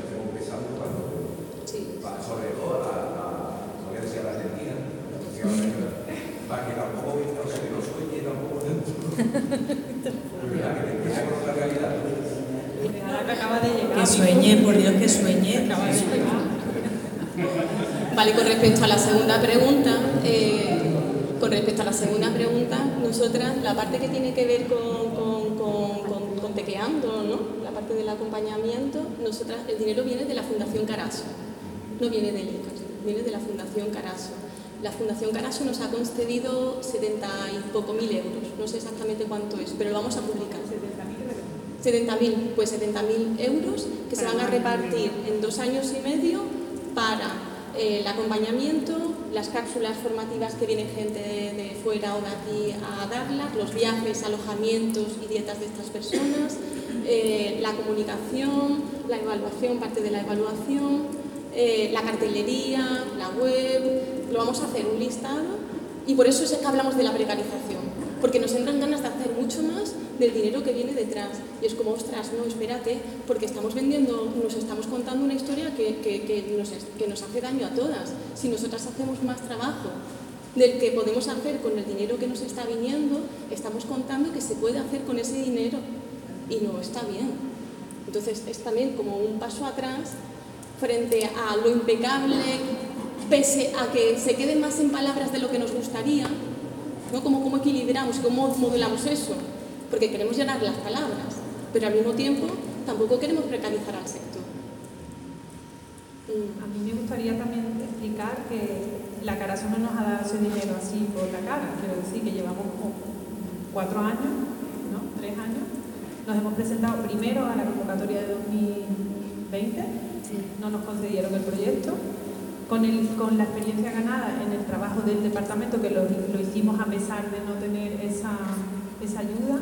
que acaba de llegar. Que sueñe, por Dios, que sueñe. Acaba de llegar. Vale, con respecto a la segunda pregunta, eh, con respecto a la segunda pregunta, nosotras, la parte que tiene que ver con, con, con, con, con Tequeando, ¿no? La parte del acompañamiento, nosotras, el dinero viene de la Fundación Caraso, no viene del I C A S, viene de la Fundación Caraso. La Fundación Caraso nos ha concedido setenta y poco mil euros, no sé exactamente cuánto es, pero lo vamos a publicar. setenta mil, pues setenta mil euros que se van a repartir en dos años y medio para eh, el acompañamiento, las cápsulas formativas que viene gente de, de fuera o de aquí a darlas, los viajes, alojamientos y dietas de estas personas, eh, la comunicación, la evaluación, parte de la evaluación, eh, la cartelería, la web. Lo vamos a hacer un listado y por eso es que hablamos de la precarización, porque nos entran ganas de hacer mucho más del dinero que viene detrás. Y es como, ostras, no, espérate, porque estamos vendiendo, nos estamos contando una historia que, que, que, nos, que nos hace daño a todas. Si nosotras hacemos más trabajo del que podemos hacer con el dinero que nos está viniendo, estamos contando que se puede hacer con ese dinero y no está bien. Entonces es también como un paso atrás frente a lo impecable, pese a que se quede más en palabras de lo que nos gustaría, ¿no? ¿Cómo, cómo equilibramos, cómo modelamos eso? Porque queremos llenar las palabras, pero al mismo tiempo tampoco queremos precarizar al sector. A mí me gustaría también explicar que la Caraso no nos ha dado ese dinero así por la cara. Quiero decir que llevamos como cuatro años, ¿no? Tres años. Nos hemos presentado primero a la convocatoria de dos mil veinte, sí. No nos concedieron el proyecto. Con, el, con la experiencia ganada en el trabajo del departamento, que lo, lo hicimos a pesar de no tener esa, esa ayuda,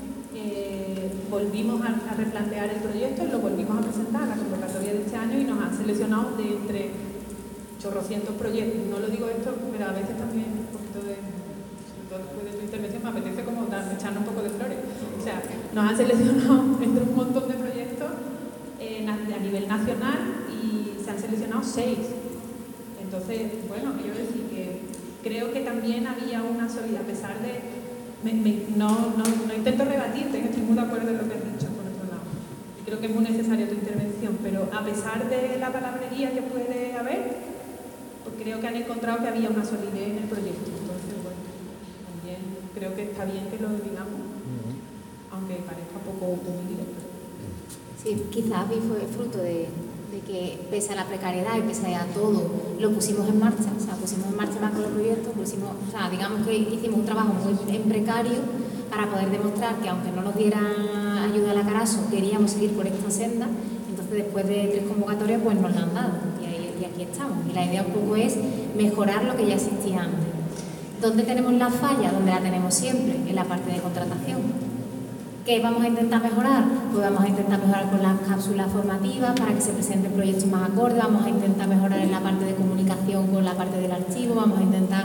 eh, volvimos a, a replantear el proyecto y lo volvimos a presentar a la convocatoria de este año y nos han seleccionado de entre chorrocientos proyectos. No lo digo esto, pero a veces también un poquito de, sobre todo después de tu intervención, me apetece como dar, echarnos un poco de flores. O sea, nos han seleccionado entre un montón de proyectos eh, a nivel nacional y se han seleccionado seis. Entonces, bueno, quiero decir que creo que también había una solidaridad, a pesar de... Me, me, no, no, no intento rebatirte, que estoy muy de acuerdo en lo que has dicho, por otro lado. Y creo que es muy necesaria tu intervención, pero a pesar de la palabrería que puede haber, pues creo que han encontrado que había una solidez en el proyecto. Entonces, bueno, también creo que está bien que lo digamos, aunque parezca poco humilde. Sí, quizás fue fruto de... de que pese a la precariedad y pese a todo, lo pusimos en marcha, o sea, pusimos en marcha más con los proyectos, pusimos, o sea, digamos que hicimos un trabajo muy en precario para poder demostrar que aunque no nos diera ayuda a la Caraso, queríamos seguir por esta senda. Entonces después de tres convocatorias pues nos la han dado y, ahí, y aquí estamos. Y la idea un poco es mejorar lo que ya existía antes. ¿Dónde tenemos la falla? Donde la tenemos siempre, en la parte de contratación. ¿Qué vamos a intentar mejorar? Pues vamos a intentar mejorar con las cápsulas formativas para que se presenten proyectos más acordes, vamos a intentar mejorar en la parte de comunicación con la parte del archivo, vamos a intentar,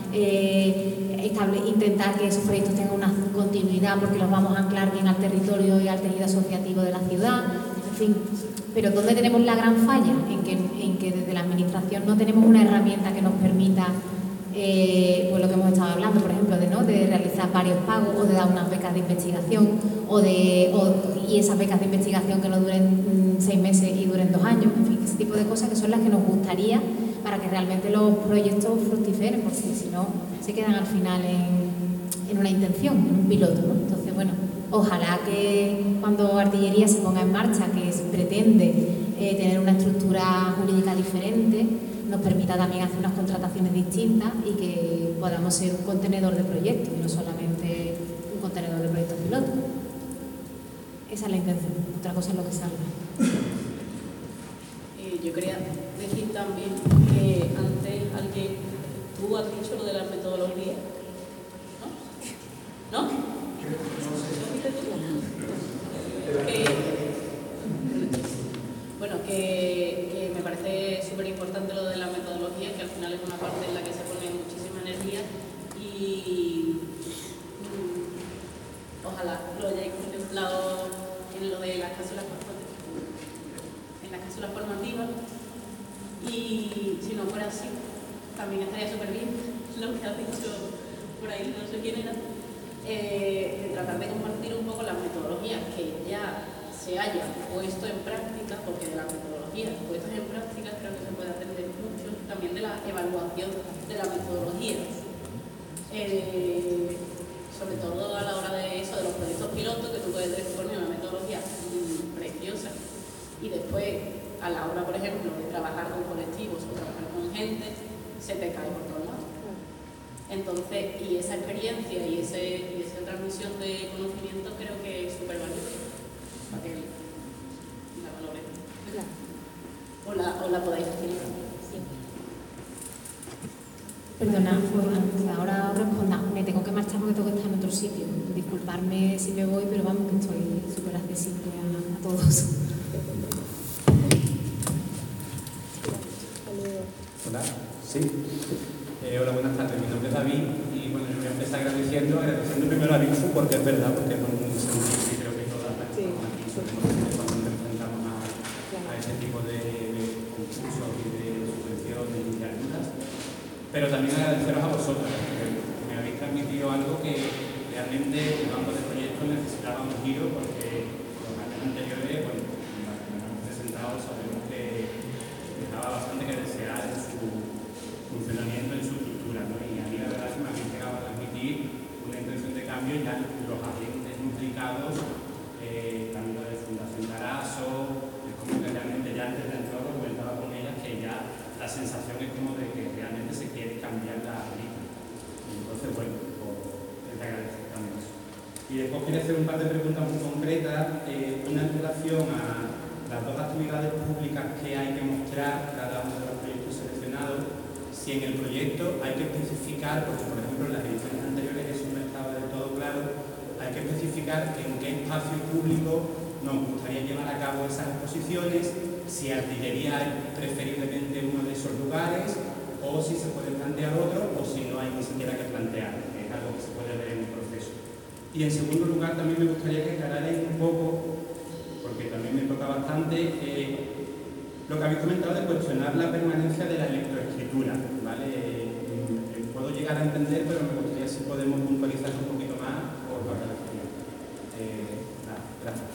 eh, estable, intentar que esos proyectos tengan una continuidad porque los vamos a anclar bien al territorio y al tejido asociativo de la ciudad, en fin. Pero ¿dónde tenemos la gran falla? En que, en que desde la administración no tenemos una herramienta que nos permita Eh, pues lo que hemos estado hablando, por ejemplo, de, ¿no? de realizar varios pagos o de dar unas becas de investigación o de, o, y esas becas de investigación que no duren mm, seis meses y duren dos años, en fin, ese tipo de cosas que son las que nos gustaría para que realmente los proyectos fructiferen, porque si no se quedan al final en, en una intención, en un piloto, ¿no? Entonces, bueno, ojalá que cuando Artillería se ponga en marcha, que se pretende eh, tener una estructura jurídica diferente, nos permita también hacer unas contrataciones distintas y que podamos ser un contenedor de proyectos y no solamente un contenedor de proyectos piloto. Esa es la intención, otra cosa es lo que salga. Eh, yo quería decir también que antes alguien, tú has dicho lo de las metodologías, ¿no? ¿No? ¿Lo viste tú? Que, bueno, que, que me parece súper importante lo de la metodología, que al final es una parte en la que se pone muchísima energía y mm, ojalá lo hayáis contemplado en lo de las cápsulas, en las cápsulas formativas y si no fuera así, también estaría súper bien lo que has dicho por ahí, no sé quién era, eh, de tratar de compartir un poco las metodologías que ya se haya puesto en práctica, porque de la metodología puestas en práctica creo que se puede aprender mucho también de la evaluación de la metodología. Eh, sobre todo a la hora de eso, de los proyectos pilotos, que tú puedes disponer una metodología mmm, preciosa y después a la hora, por ejemplo, de trabajar con colectivos o trabajar con gente, se te cae por todos lados. Entonces, y esa experiencia y, ese, y esa transmisión de conocimiento creo que es súper valiosa para que la valoren. O la, o la podáis facilitar. Perdona, pues ahora os responda. Me tengo que marchar porque tengo que estar en otro sitio. Disculparme si me voy, pero vamos, que estoy súper accesible a, a todos. Hola, sí. Eh, hola, buenas tardes. Mi nombre es David y bueno, yo voy a empezar agradeciendo, agradeciendo primero a Bixu porque es verdad, porque es un servicio que creo que todas las personas aquí somos cuando nos enfrentamos a, a ese tipo de, de concursos y de subvenciones y de ayudas. Pero también agradeceros a vosotros, porque me habéis transmitido algo que realmente el banco de proyectos necesitaba un giro, porque los años anteriores, bueno, las que nos hemos presentado, sabemos que dejaba bastante que desear en su funcionamiento, en su estructura, ¿no? Y a mí la verdad es que me habéis llegado a transmitir una intención de cambio ya los agentes implicados, eh, tanto de Fundación Taraso, es como que realmente ya antes de entrar lo comentaba con ellas que ya la sensación es como de que realmente se quiere cambiar la política. Entonces, bueno, pues te agradezco también eso. Y después quería hacer un par de preguntas muy concretas, eh, una en relación a las dos actividades públicas que hay que mostrar cada uno de los proyectos seleccionados. Si en el proyecto hay que especificar, porque por ejemplo en las ediciones anteriores eso no estaba del todo claro, hay que especificar en qué espacio público nos gustaría llevar a cabo esas exposiciones, si artillería es preferiblemente uno de esos lugares, o si se puede plantear otro, o si no hay ni siquiera que plantear, que es algo que se puede ver en el proceso. Y en segundo lugar también me gustaría que aclararais un poco, porque también me toca bastante, eh, lo que habéis comentado de cuestionar la permanencia de la electroescritura, ¿vale? Eh, puedo llegar a entender, pero me gustaría si podemos puntualizar un poquito más por la relación. Eh, nada, gracias.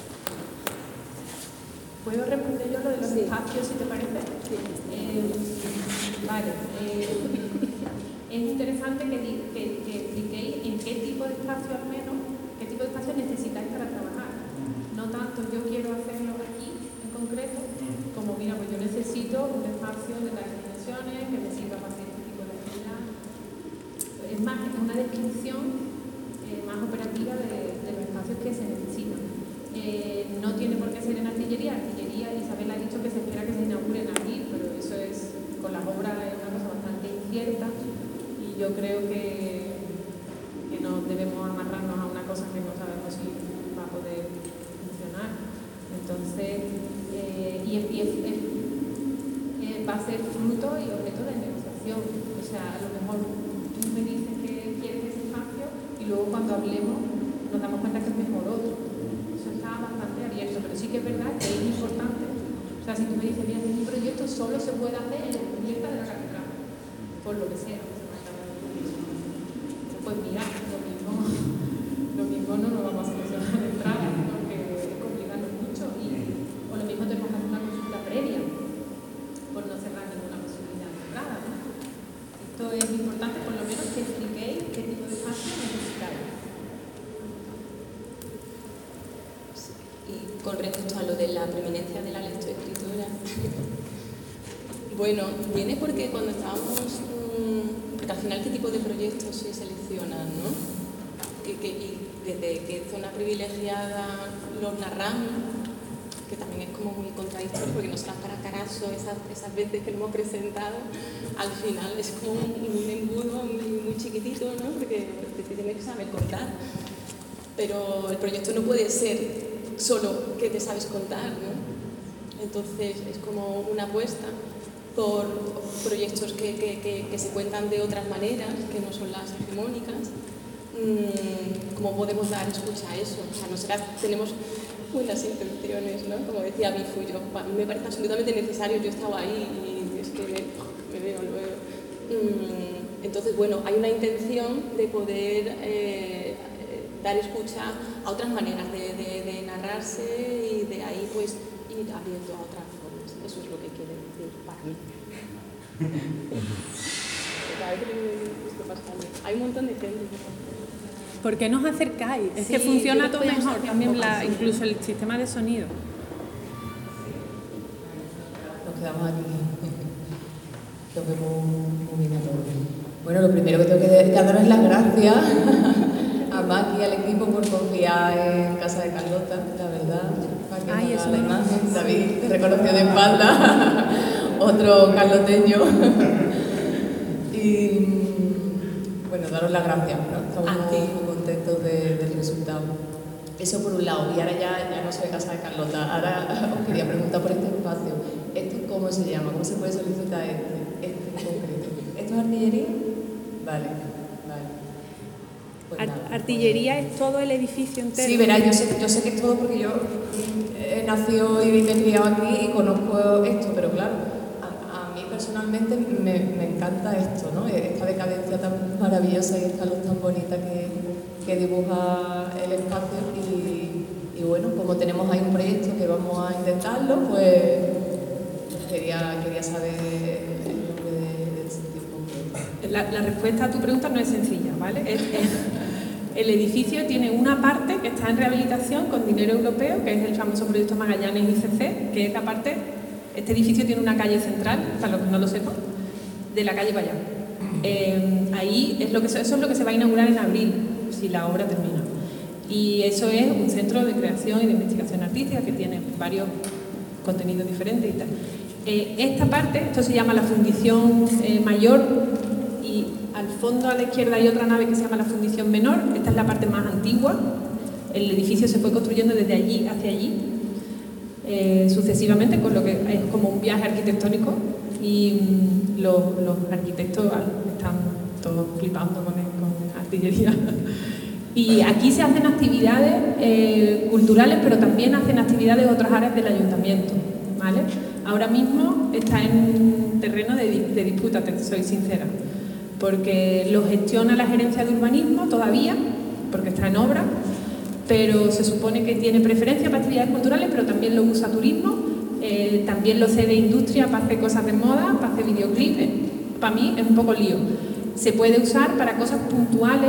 ¿Puedo responder yo lo de los Sí. espacios, si te parece? Sí. Eh, vale. Eh, es interesante que, di- que, que expliquéis en qué tipo de espacio al menos, qué tipo de espacio necesitáis para trabajar. No tanto yo quiero hacerlo aquí en concreto, como mira, pues yo necesito un espacio de las dimensiones que me sirva para hacer este tipo de actividad. Es más, es una descripción eh, más operativa de, de los espacios que se necesitan. Eh, no tiene por qué ser en artillería. Artillería, Isabel ha dicho que se espera que se inaugure en abril, pero eso es, con las obras es una cosa bastante incierta y yo creo que, que no debemos amarrarnos a una cosa que no sabemos si va a poder funcionar. Entonces, eh, y, es, y es, es, eh, va a ser fruto y objeto de negociación. O sea, a lo mejor tú me dices que quieres ese espacio y luego cuando hablemos nos damos cuenta que es mejor otro. Está bastante abierto, pero sí que es verdad que es importante. O sea, si tú me dices, mira, mi proyecto solo se puede hacer en la cubierta de la catedral, por lo que sea. Pues mira, lo mismo, lo mismo no nos vamos a solucionar de entrada, porque es complicarlo mucho. Y, o lo mismo tenemos que hacer una consulta previa, por no cerrar ninguna posibilidad de entrada, ¿no? Esto es importante, por lo menos que expliquéis qué tipo de espacio necesitáis. Con respecto a lo de la preeminencia de la lectoescritura, bueno, viene porque cuando estábamos, mmm, porque al final qué tipo de proyectos se seleccionan, ¿no? Y, que, y desde qué zona privilegiada los narramos, que también es como muy contradictorio porque no será para Taraso esas, esas veces que lo hemos presentado, al final es como un, un embudo muy, muy chiquitito, ¿no? Porque te tienes que saber contar, pero el proyecto no puede ser solo que te sabes contar, ¿no? Entonces es como una apuesta por proyectos que, que, que, que se cuentan de otras maneras, que no son las hegemónicas. Mm, ¿Cómo podemos dar escucha a eso? O sea, nosotras tenemos buenas intenciones, ¿no? Como decía Bifu, yo, a mí me parece absolutamente necesario, yo he estado ahí y es que me, me veo luego. Mm, entonces, bueno, hay una intención de poder eh, dar escucha a otras maneras de, de, de narrarse y de ahí pues ir abriendo a otras formas. Eso es lo que quiere decir para mí. Hay un montón de gente. ¿Por qué nos acercáis? Es Sí, que funciona yo todo creo que mejor, podemos también hacer un la, poco así. incluso el sistema de sonido. Nos quedamos aquí. Lo vemos muy bien a todos. Bueno, lo primero que tengo que dar es las gracias a Maki y al equipo por confiar en Casa de Carlota, la verdad. Para que Ay, nos eso haga la no lo imagen. sé. David te reconoció de espalda, otro carloteño. Y bueno, daros las gracias, ¿no? Estamos muy contentos de- del resultado. Eso por un lado, y ahora ya, ya no soy Casa de Carlota, ahora os quería preguntar por este espacio. ¿Esto cómo se llama? ¿Cómo se puede solicitar este, este en concreto? ¿Esto es artillería? Vale, vale. Pues Ar- nada, artillería es todo el edificio entero. Sí, verás, yo sé, yo sé que es todo porque yo he nacido y me he criado aquí y conozco esto, pero claro, a, a mí personalmente me, me encanta esto, ¿no? Esta decadencia tan maravillosa y esta luz tan bonita que, que dibuja el espacio y, y bueno, como tenemos ahí un proyecto que vamos a intentarlo, pues quería, quería saber el nombre de- del sitio concreto. La, la respuesta a tu pregunta no es sencilla, ¿vale? Es- es- el edificio tiene una parte que está en rehabilitación con dinero europeo, que es el famoso proyecto Magallanes I C C, que es la parte... Este edificio tiene una calle central, para los que no lo sepan, de la calle para allá. Eh, ahí es lo que, eso es lo que se va a inaugurar en abril, si la obra termina. Y eso es un centro de creación y de investigación artística que tiene varios contenidos diferentes y tal. Eh, esta parte, esto se llama la fundición eh, mayor, y al fondo a la izquierda hay otra nave que se llama la fundición menor. Esta es la parte más antigua. El edificio se fue construyendo desde allí hacia allí, eh, sucesivamente, con lo que es como un viaje arquitectónico, y mm, los, los arquitectos están todos flipando con, el- con artillería. Y aquí se hacen actividades eh, culturales, pero también hacen actividades de otras áreas del ayuntamiento, ¿vale? Ahora mismo está en terreno de, di- de disputa, te soy sincera, porque lo gestiona la gerencia de urbanismo todavía, porque está en obra, pero se supone que tiene preferencia para actividades culturales, pero también lo usa turismo, eh, también lo cede industria para hacer cosas de moda, para hacer videoclips. Para mí es un poco lío. Se puede usar para cosas puntuales,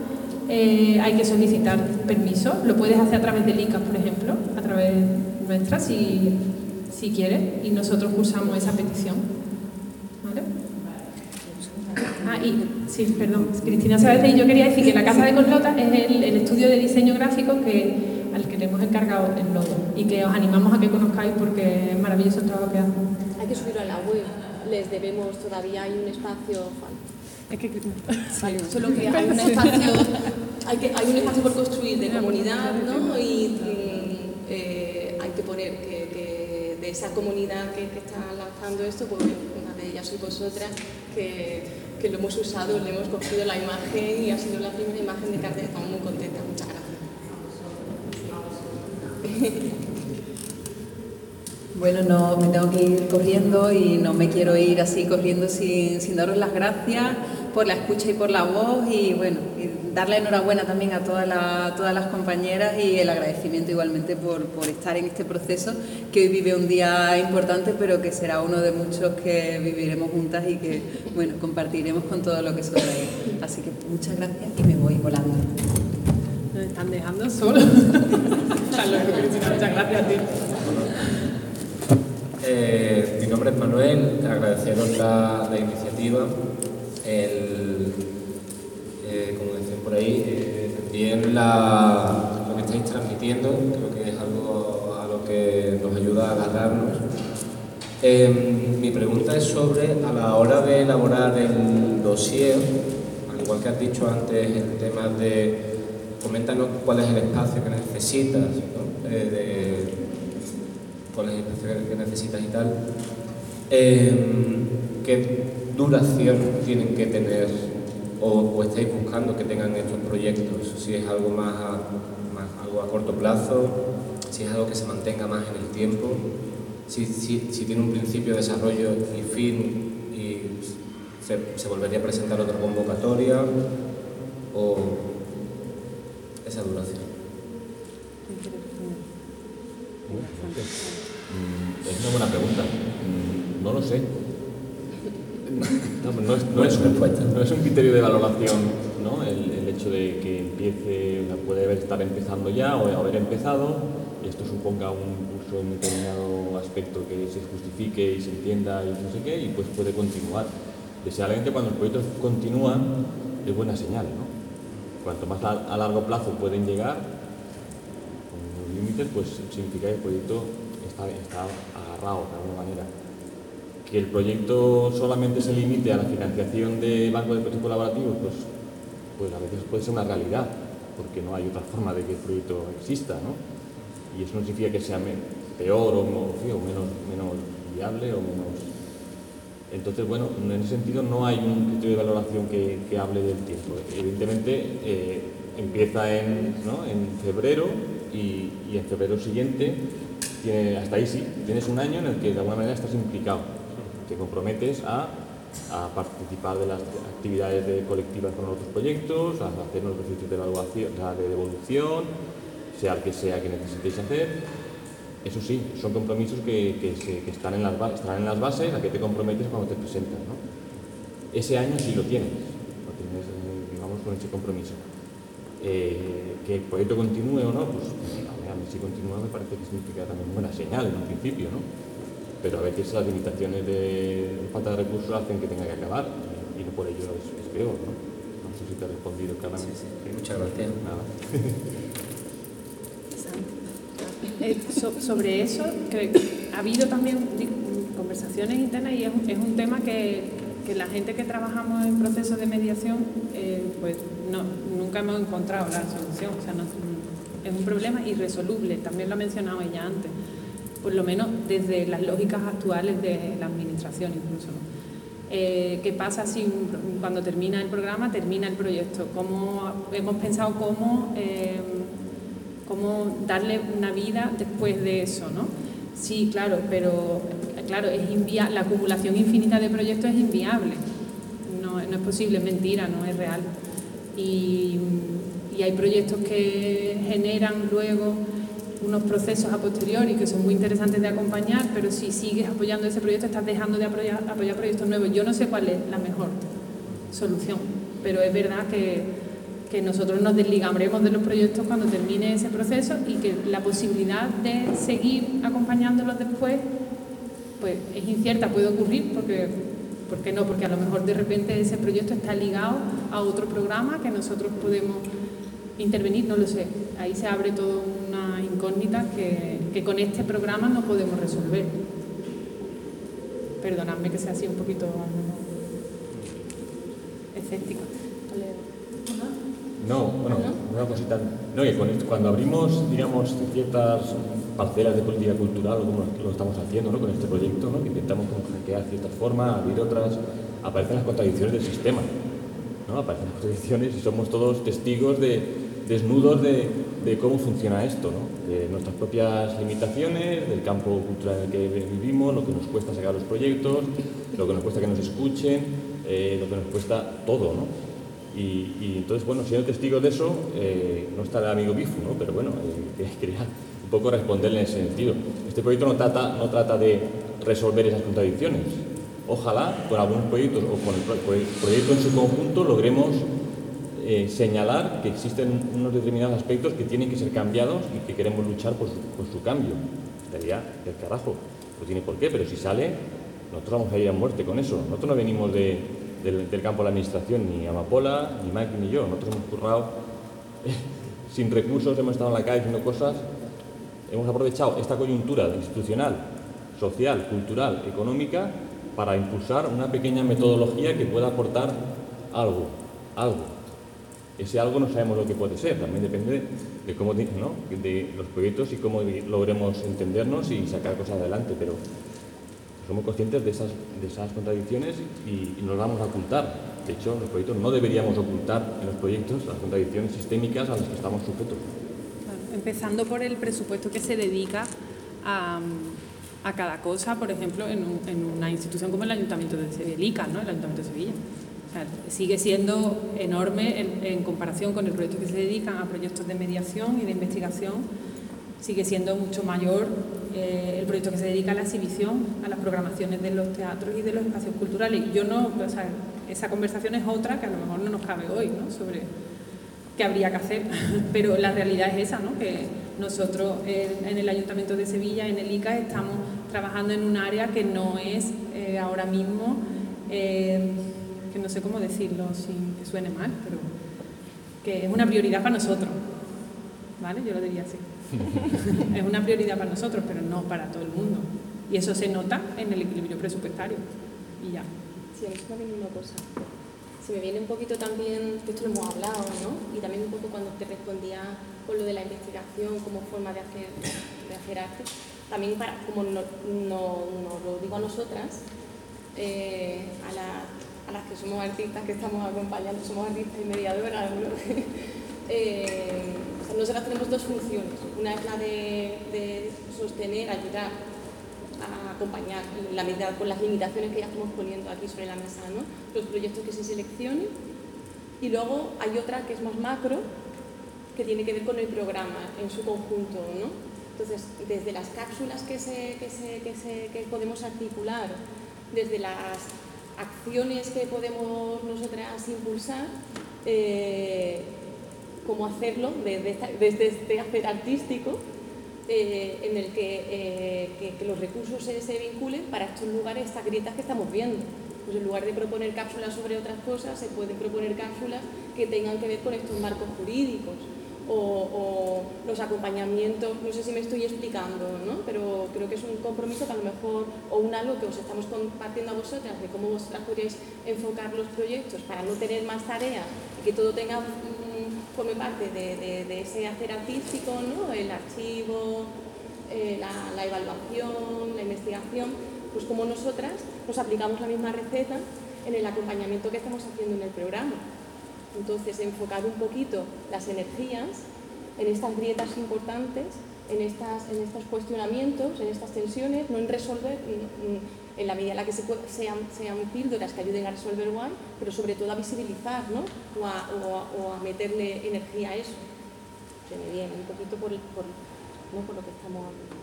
eh, hay que solicitar permiso, lo puedes hacer a través del I C A, por ejemplo, a través nuestra, si, si quieres, y nosotros cursamos esa petición. ¿Vale? Ah, y sí, perdón, Cristina se va a decir, yo quería decir que la Casa de Carlota es el, el estudio de diseño gráfico que, al que le hemos encargado el logo y que os animamos a que conozcáis porque es maravilloso el trabajo que hacen. Hay que subirlo a la web. Les debemos, todavía hay un espacio. Es que... Vale, solo que hay un espacio, hay, que, hay un espacio por construir de comunidad, ¿no? Y mm, eh, hay que poner que, que de esa comunidad que, que está lanzando esto, pues una de ellas sois vosotras, que, que lo hemos usado, le hemos cogido la imagen y ha sido la primera imagen de cartel. Estamos muy contentas, muchas gracias. Bueno, no, me tengo que ir corriendo y no me quiero ir así corriendo sin, sin daros las gracias por la escucha y por la voz, y bueno, y darle enhorabuena también a todas las, todas las compañeras y el agradecimiento igualmente por, por estar en este proceso que hoy vive un día importante, pero que será uno de muchos que viviremos juntas y que, bueno, compartiremos con todo lo que soy ahí. Así que muchas gracias y me voy volando. Nos están dejando solos. Hasta luego, Cristina, muchas gracias a ti. Eh, mi nombre es Manuel, agradeceros la, la iniciativa, el, eh, como decían por ahí, eh, también la, lo que estáis transmitiendo, creo que es algo a lo que nos ayuda a agarrarnos. Eh, mi pregunta es sobre, a la hora de elaborar el dossier, al igual que has dicho antes, el tema de, coméntanos cuál es el espacio que necesitas, ¿no? eh, de, cuál es el espacio que necesitas y tal, eh, qué duración tienen que tener o, o estáis buscando que tengan estos proyectos, si es algo más a, más algo a corto plazo, si es algo que se mantenga más en el tiempo, si, si, si tiene un principio, desarrollo y fin y se, se volvería a presentar otra convocatoria, o esa duración? Es una buena pregunta. No lo sé. No, no, es, no, es, no es un criterio de valoración, ¿no? El, el hecho de que empiece, o sea, puede haber, estar empezando ya o haber empezado, y esto suponga un curso en determinado aspecto que se justifique y se entienda y no sé qué, y pues puede continuar. Deseablemente, cuando el proyecto continúa, es buena señal, ¿no? Cuanto más a, a largo plazo pueden llegar, con los límites, pues significa que el proyecto está, está agarrado de alguna manera. Que el proyecto solamente se limite a la financiación de bancos de proyectos colaborativos, pues, pues a veces puede ser una realidad, porque no hay otra forma de que el proyecto exista, ¿no? Y eso no significa que sea peor o, o, o menos, menos viable o menos... Entonces, bueno, en ese sentido no hay un criterio de valoración que, que hable del tiempo. Evidentemente, eh, empieza en, ¿no? en febrero y, y en febrero siguiente, tiene, hasta ahí sí, tienes un año en el que de alguna manera estás implicado. Te comprometes a, a participar de las actividades de colectivas con otros proyectos, a hacer los ejercicios de evaluación, de devolución, sea el que sea que necesitéis hacer. Eso sí, son compromisos que, que, se, que están, en las, están en las bases a que te comprometes cuando te presentas, ¿no? Ese año sí lo tienes, lo tienes, digamos, con ese compromiso. Eh, que el proyecto continúe o no, pues a mí si continúa me parece que significa también buena señal en un principio, ¿no? Pero a veces las limitaciones de falta de recursos hacen que tenga que acabar y no por ello es, es peor, ¿no? No sé si te he respondido claramente. Sí, sí. Muchas gracias. Nada. Eh, so, sobre eso, creo que ha habido también conversaciones internas y es, es un tema que, que la gente que trabajamos en procesos de mediación, eh, pues no, nunca hemos encontrado la solución. O sea, no, es un problema irresoluble, también lo ha mencionado ella antes, por lo menos desde las lógicas actuales de la administración incluso, ¿no? Eh, ¿Qué pasa si cuando termina el programa, termina el proyecto? ¿Cómo hemos pensado cómo... Eh, cómo darle una vida después de eso, ¿no? Sí, claro, pero claro, es invia- la acumulación infinita de proyectos es inviable, no, no es posible, es mentira, no es real. Y, y hay proyectos que generan luego unos procesos a posteriori que son muy interesantes de acompañar, pero si sigues apoyando ese proyecto estás dejando de apoyar, apoyar proyectos nuevos. Yo no sé cuál es la mejor solución, pero es verdad que que nosotros nos desligaremos de los proyectos cuando termine ese proceso y que la posibilidad de seguir acompañándolos después pues es incierta, puede ocurrir porque, ¿por qué no? Porque a lo mejor de repente ese proyecto está ligado a otro programa que nosotros podemos intervenir, no lo sé, ahí se abre toda una incógnita que, que con este programa no podemos resolver. Perdonadme que sea así un poquito escéptica. No, bueno, una cosita. No, que con esto, cuando abrimos, digamos, ciertas parcelas de política cultural, o como lo estamos haciendo, ¿no? Con este proyecto, ¿no? Que intentamos hackear de cierta forma, abrir otras, aparecen las contradicciones del sistema, ¿no? Aparecen las contradicciones y somos todos testigos de, desnudos de, de cómo funciona esto, ¿no? De nuestras propias limitaciones, del campo cultural en el que vivimos, lo que nos cuesta sacar los proyectos, lo que nos cuesta que nos escuchen, eh, lo que nos cuesta todo, ¿no? Y, y entonces, bueno, siendo testigos de eso, eh, no está el amigo Bifu, ¿no? Pero bueno, eh, quería un poco responderle en ese sentido. Este proyecto no trata, no trata de resolver esas contradicciones. Ojalá con algunos proyectos o con el proyecto en su conjunto logremos eh, señalar que existen unos determinados aspectos que tienen que ser cambiados y que queremos luchar por su, por su cambio. Estaría del carajo, no tiene por qué, pero si sale, nosotros vamos a ir a muerte con eso. Nosotros no venimos de... Del, del campo de la administración, ni Amapola, ni Mike, ni yo. Nosotros hemos currado eh, sin recursos, hemos estado en la calle haciendo cosas, hemos aprovechado esta coyuntura institucional, social, cultural, económica, para impulsar una pequeña metodología que pueda aportar algo, algo. Ese algo no sabemos lo que puede ser, también depende de cómo, ¿no? de los proyectos y cómo logremos entendernos y sacar cosas adelante, pero somos conscientes de esas, de esas contradicciones y, y no las vamos a ocultar. De hecho, en los proyectos no deberíamos ocultar en los proyectos las contradicciones sistémicas a las que estamos sujetos. Claro, empezando por el presupuesto que se dedica a, a cada cosa, por ejemplo, en, un, en una institución como el Ayuntamiento de Sevilla, ¿no? El Ayuntamiento de Sevilla. O O sea, sigue siendo enorme en, en comparación con el proyecto que se dedican a proyectos de mediación y de investigación, sigue siendo mucho mayor eh, el proyecto que se dedica a la exhibición, a las programaciones de los teatros y de los espacios culturales. Yo no, o sea, esa conversación es otra que a lo mejor no nos cabe hoy, ¿no?, sobre qué habría que hacer, pero la realidad es esa, ¿no?, que nosotros en, en el Ayuntamiento de Sevilla, en el I C A, estamos trabajando en un área que no es eh, ahora mismo, eh, que no sé cómo decirlo sin que suene mal, pero que es una prioridad para nosotros, ¿vale? Yo lo diría así. Es una prioridad para nosotros, pero no para todo el mundo. Y eso se nota en el equilibrio presupuestario. Y ya. Sí, a mí se me viene una cosa. Se me viene un poquito también, que esto lo hemos hablado, ¿no? Y también un poco cuando te respondía con lo de la investigación como forma de hacer, de hacer arte. También, para, como nos no, no lo digo a nosotras, eh, a, la, a las que somos artistas que estamos acompañando, somos artistas y mediadoras, ¿no? eh, Nosotras tenemos dos funciones. Una es la de, de sostener, ayudar a acompañar en la medida con las limitaciones que ya estamos poniendo aquí sobre la mesa, ¿no?, los proyectos que se seleccionen. Y luego hay otra que es más macro, que tiene que ver con el programa en su conjunto, ¿no? Entonces, desde las cápsulas que, se, que, se, que, se, que podemos articular, desde las acciones que podemos nosotras impulsar, eh, cómo hacerlo desde, desde este hacer artístico eh, en el que, eh, que, que los recursos se, se vinculen para estos lugares, estas grietas que estamos viendo. Pues en lugar de proponer cápsulas sobre otras cosas, se pueden proponer cápsulas que tengan que ver con estos marcos jurídicos o, o los acompañamientos. No sé si me estoy explicando, ¿no?, pero creo que es un compromiso que a lo mejor, o un algo que os estamos compartiendo a vosotras, de cómo vosotras podríais enfocar los proyectos para no tener más tareas y que todo tenga forme parte de, de, de ese hacer artístico, ¿no?, el archivo, eh, la, la evaluación, la investigación. Pues como nosotras nos aplicamos la misma receta en el acompañamiento que estamos haciendo en el programa. Entonces, enfocar un poquito las energías en estas grietas importantes, en, estas, en estos cuestionamientos, en estas tensiones, no en resolver, en la medida en la que se puede, sean, sean píldoras que ayuden a resolver guay, pero sobre todo a visibilizar, ¿no?, o a, o a, o a meterle energía a eso. Se me viene un poquito por, por, ¿no?, por lo que estamos hablando.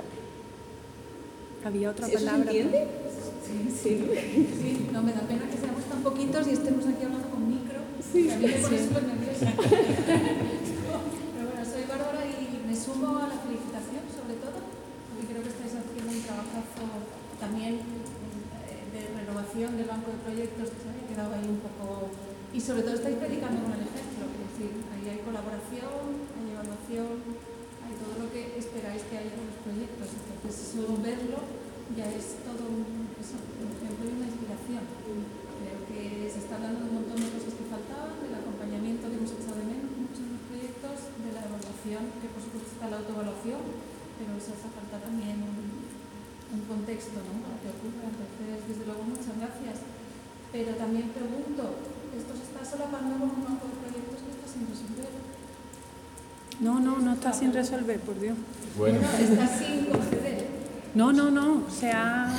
Había otra ¿Eso palabra. se entiende? Sí, sí. Sí, no, me da pena que seamos tan poquitos y estemos aquí hablando con micro. Sí. A mí me pone Sí. súper nerviosa. Pero bueno, soy Bárbara y me sumo a la felicitación, sobre todo, porque creo que estáis haciendo un trabajazo también de renovación del banco de proyectos que se había quedado ahí un poco. Y sobre todo estáis predicando con el ejemplo, es decir, ahí hay colaboración, hay evaluación, hay todo lo que esperáis que haya en los proyectos. Entonces, solo verlo ya es todo un, eso, un ejemplo y una inspiración. Creo que se está hablando de un montón de cosas que faltaban, del acompañamiento que hemos echado de menos muchos en los proyectos, de la evaluación, que por supuesto está la autoevaluación, pero eso hace falta también un, un contexto, ¿no?, para que ocurra. Entonces, desde luego, muchas gracias. Pero también pregunto, ¿esto se está solapando con un banco de proyectos que está sin resolver? No, no, no está sin resolver, por Dios. Bueno, está sin conceder. No, no, no, se ha...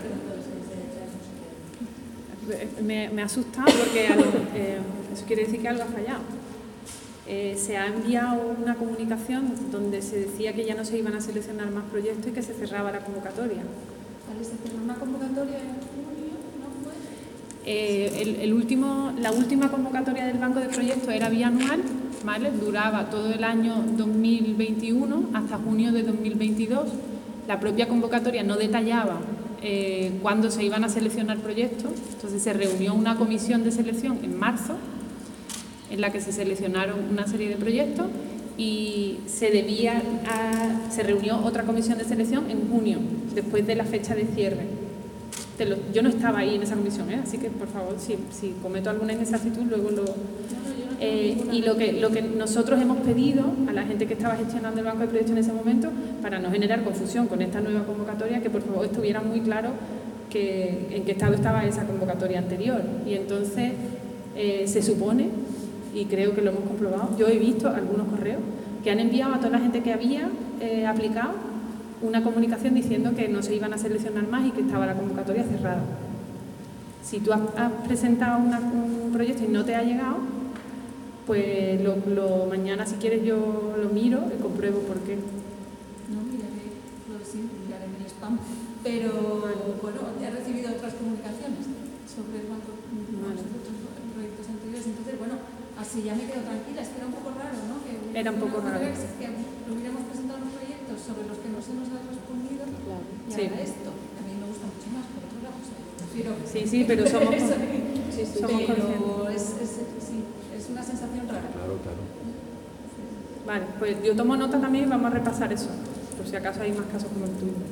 Me, me ha asustado porque a lo- eh, eso quiere decir que algo ha fallado. Eh, se ha enviado una comunicación donde se decía que ya no se iban a seleccionar más proyectos y que se cerraba la convocatoria. Vale, se cerró una convocatoria en junio, ¿no fue? Eh, el, el último, la última convocatoria del banco de proyectos era bianual, ¿vale? Duraba todo el año dos mil veintiuno hasta junio de dos mil veintidós. La propia convocatoria no detallaba eh, cuándo se iban a seleccionar proyectos, entonces se reunió una comisión de selección en marzo en la que se seleccionaron una serie de proyectos y se debía a, se reunió otra comisión de selección en junio, después de la fecha de cierre. Te lo, yo no estaba ahí en esa comisión, ¿eh? Así que por favor, si, si cometo alguna inexactitud, luego lo... Eh, y lo que, lo que nosotros hemos pedido a la gente que estaba gestionando el banco de proyectos en ese momento, para no generar confusión con esta nueva convocatoria, que por favor estuviera muy claro que, en qué estado estaba esa convocatoria anterior. Y entonces eh, se supone, y creo que lo hemos comprobado, yo he visto algunos correos que han enviado a toda la gente que había eh, aplicado una comunicación diciendo que no se iban a seleccionar más y que estaba la convocatoria cerrada. Si tú has, has presentado una, un proyecto y no te ha llegado, pues lo, lo, mañana si quieres yo lo miro y compruebo por qué. No, miraré, lo de siempre, miraré en el spam. Pero, bueno, he recibido otras comunicaciones sobre el banco, vale, otros proyectos anteriores. Entonces, bueno, así ya me quedo tranquila. Es que era un poco raro, ¿no? Que era un poco raro. Que hubiéramos presentado unos proyectos sobre los que no se nos ha respondido, claro, y sí, ahora esto. A mí me gusta mucho más, por otro lado. O sea, yo prefiero... Sí, sí, pero somos, sí, sí, sí, somos pero conscientes. Es, es, sí, es una sensación rara. Claro, claro. Vale, pues yo tomo nota también y vamos a repasar eso, por si acaso hay más casos como el tuyo.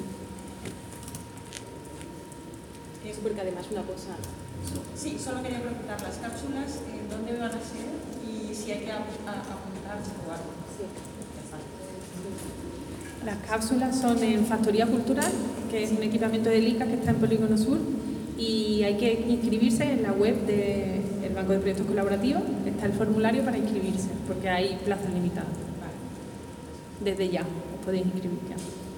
Es porque además una cosa... Sí, solo quería preguntar las cápsulas, eh, ¿dónde van a ser y si hay que apuntarse o algo? Sí. Las cápsulas son en Factoría Cultural, que es un equipamiento del I C A que está en Polígono Sur, y hay que inscribirse en la web del Banco de Proyectos Colaborativos. Está el formulario para inscribirse, porque hay plazas limitadas. Desde ya os podéis inscribir ya.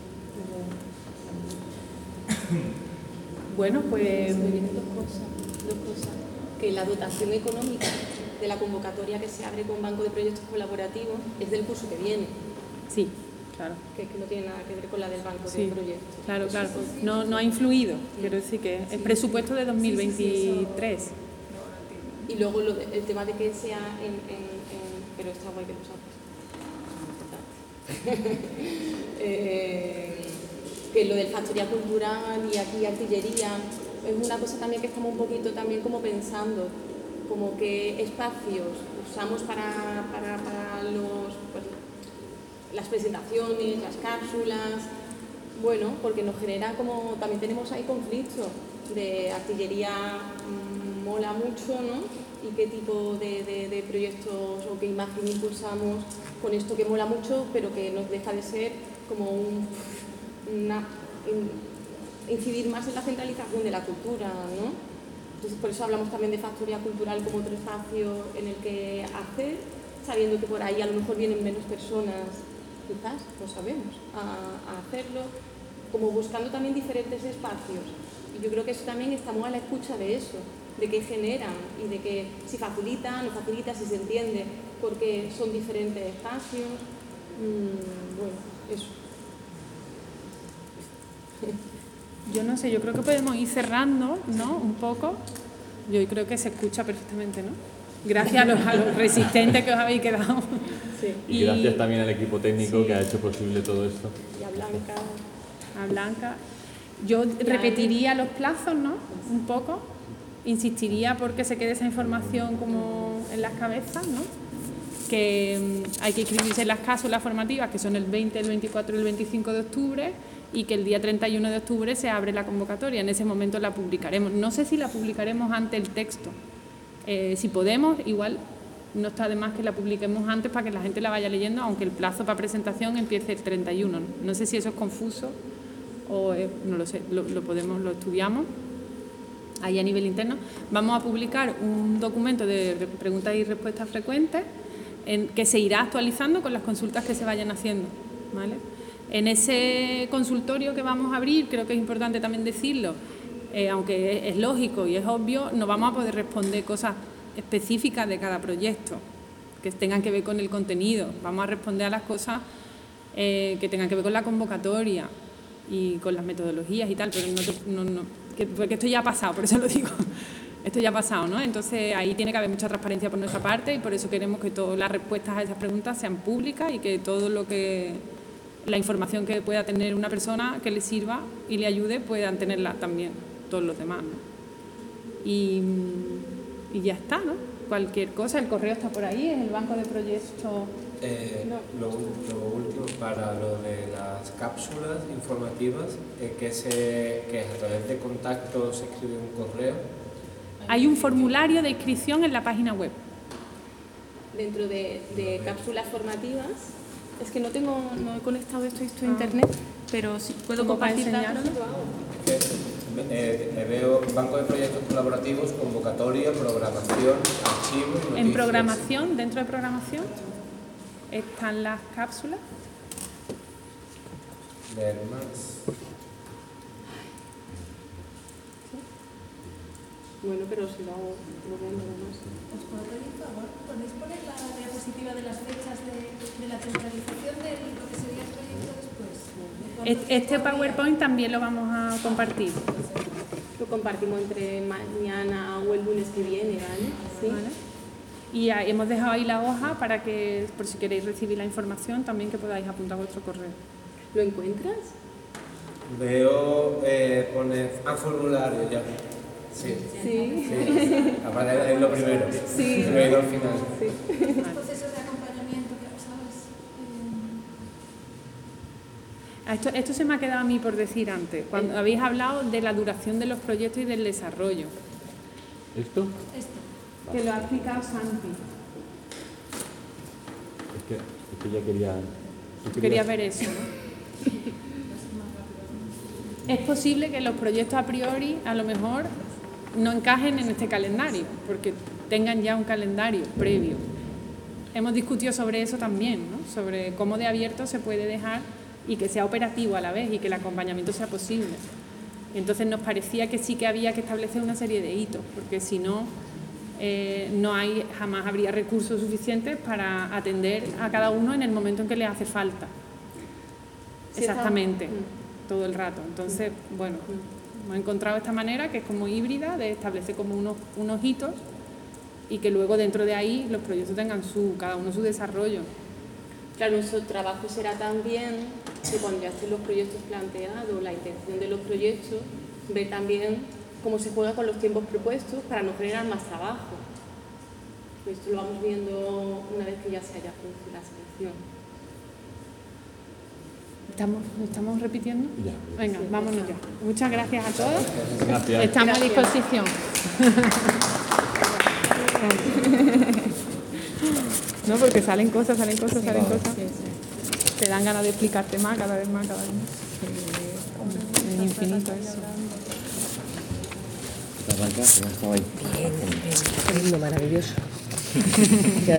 Bueno, pues... Me vienen dos cosas, dos cosas. Que la dotación económica de la convocatoria que se abre con Banco de Proyectos Colaborativos es del curso que viene. Sí, claro. Que es que no tiene nada que ver con la del Banco sí, de Proyectos. Claro, claro. No, no ha influido. Quiero decir que es presupuesto de dos mil veintitrés. Y luego lo de, el tema de que sea en... en, en pero está guay que lo sabes. eh, que lo del Factoría Cultural y aquí artillería es una cosa también que estamos un poquito también como pensando, como que espacios usamos para, para, para los, pues, las presentaciones, las cápsulas, bueno, porque nos genera como, también tenemos ahí conflictos de artillería, mmm, mola mucho, ¿no? Y qué tipo de, de, de proyectos o qué imagen impulsamos con esto que mola mucho, pero que nos deja de ser como un... Una, incidir más en la centralización de la cultura, ¿no? Entonces por eso hablamos también de Factoría Cultural como otro espacio en el que hacer, sabiendo que por ahí a lo mejor vienen menos personas, quizás, no sabemos, a, a hacerlo, como buscando también diferentes espacios. Y yo creo que eso también estamos a la escucha de eso, de qué generan y de que si facilita, no facilita, si se entiende, porque son diferentes espacios. Mmm, bueno, eso. Yo no sé, yo creo que podemos ir cerrando, ¿no? Un poco. Yo creo que se escucha perfectamente, ¿no? Gracias a los, a los resistentes que os habéis quedado. Sí. Y, y gracias también al equipo técnico sí. que ha hecho posible todo esto. Y a Blanca. A Blanca. Yo repetiría los plazos, ¿no? Un poco. Insistiría porque se quede esa información como en las cabezas, ¿no? Que hay que inscribirse en las cápsulas formativas, que son el veinte, el veinticuatro y el veinticinco de octubre, y que el día treinta y uno de octubre se abre la convocatoria. En ese momento la publicaremos. No sé si la publicaremos ante el texto. Eh, si podemos, igual no está de más que la publiquemos antes para que la gente la vaya leyendo, aunque el plazo para presentación empiece el treinta y uno. No sé si eso es confuso o eh, no lo sé, lo, lo podemos, lo estudiamos ahí a nivel interno. Vamos a publicar un documento de preguntas y respuestas frecuentes en, que se irá actualizando con las consultas que se vayan haciendo, ¿vale? En ese consultorio que vamos a abrir, creo que es importante también decirlo, eh, aunque es, es lógico y es obvio, no vamos a poder responder cosas específicas de cada proyecto que tengan que ver con el contenido. Vamos a responder a las cosas eh, que tengan que ver con la convocatoria y con las metodologías y tal, pero no, no, no que, porque esto ya ha pasado, por eso lo digo. Esto ya ha pasado, ¿no? Entonces ahí tiene que haber mucha transparencia por nuestra parte y por eso queremos que todas las respuestas a esas preguntas sean públicas y que todo lo que la información que pueda tener una persona que le sirva y le ayude puedan tenerla también todos los demás, ¿no? Y, y ya está, ¿no? Cualquier cosa, el correo está por ahí, es el banco de proyectos. Eh, no. lo, lo último, para lo de las cápsulas informativas, eh, que, se, que a través de contacto se escribe un correo. Hay un formulario de inscripción en la página web. Dentro de, de cápsulas formativas, es que no tengo, no he conectado esto, esto a internet, pero si puedo compartir datos, lo hago. Eh, eh, veo Banco de Proyectos Colaborativos, convocatoria, programación, archivos, noticias. En programación, dentro de programación, están las cápsulas. Leer más. Bueno, pero si lo hago, lo veo nada más. ¿Os puedo pedir favor? ¿Podéis poner la diapositiva de las fechas de, de la centralización de lo que sería el proyecto después? Este PowerPoint también lo vamos a compartir. Lo compartimos entre mañana o el lunes que viene, ¿vale? Sí. ¿Vale? Y ahí hemos dejado ahí la hoja para que, por si queréis recibir la información, también que podáis apuntar vuestro correo. ¿Lo encuentras? Veo, eh, pone a formulario ya. Sí. Sí. Sí. Aparte es lo primero. Sí. Lo he ido al final. Sí. Los procesos de acompañamiento, que sabes. Eh, Esto, esto se me ha quedado a mí por decir antes, cuando habéis hablado de la duración de los proyectos y del desarrollo. ¿Esto? Esto. Que lo ha explicado Santi. Es que, es que ya quería... Tú querías ver eso, ¿no? Es posible que los proyectos a priori, a lo mejor, no encajen en este calendario, porque tengan ya un calendario previo. Hemos discutido sobre eso también, ¿no? Sobre cómo de abierto se puede dejar y que sea operativo a la vez y que el acompañamiento sea posible. Entonces nos parecía que sí que había que establecer una serie de hitos, porque si no, eh, no hay, jamás habría recursos suficientes para atender a cada uno en el momento en que le hace falta. Sí, exactamente, está... todo el rato. Entonces, bueno, hemos encontrado esta manera que es como híbrida, de establecer como unos, unos hitos y que luego dentro de ahí los proyectos tengan su, cada uno su desarrollo. Claro, nuestro trabajo será también que cuando ya estén los proyectos planteados, la intención de los proyectos, ver también cómo se juega con los tiempos propuestos para no generar más trabajo. Pues esto lo vamos viendo una vez que ya se haya producido la selección. ¿Estamos, ¿Estamos repitiendo? Ya. Venga, sí, vámonos ya. Muchas gracias a todos. Gracias. Estamos Gracias. a disposición. No, porque salen cosas, salen cosas, Sí, salen vale. cosas. Sí, sí. Te dan ganas de explicarte más, cada vez más, cada vez más. Es infinito eso. Arranca, ya estaba ahí. Bien, bien. Qué lindo, maravilloso.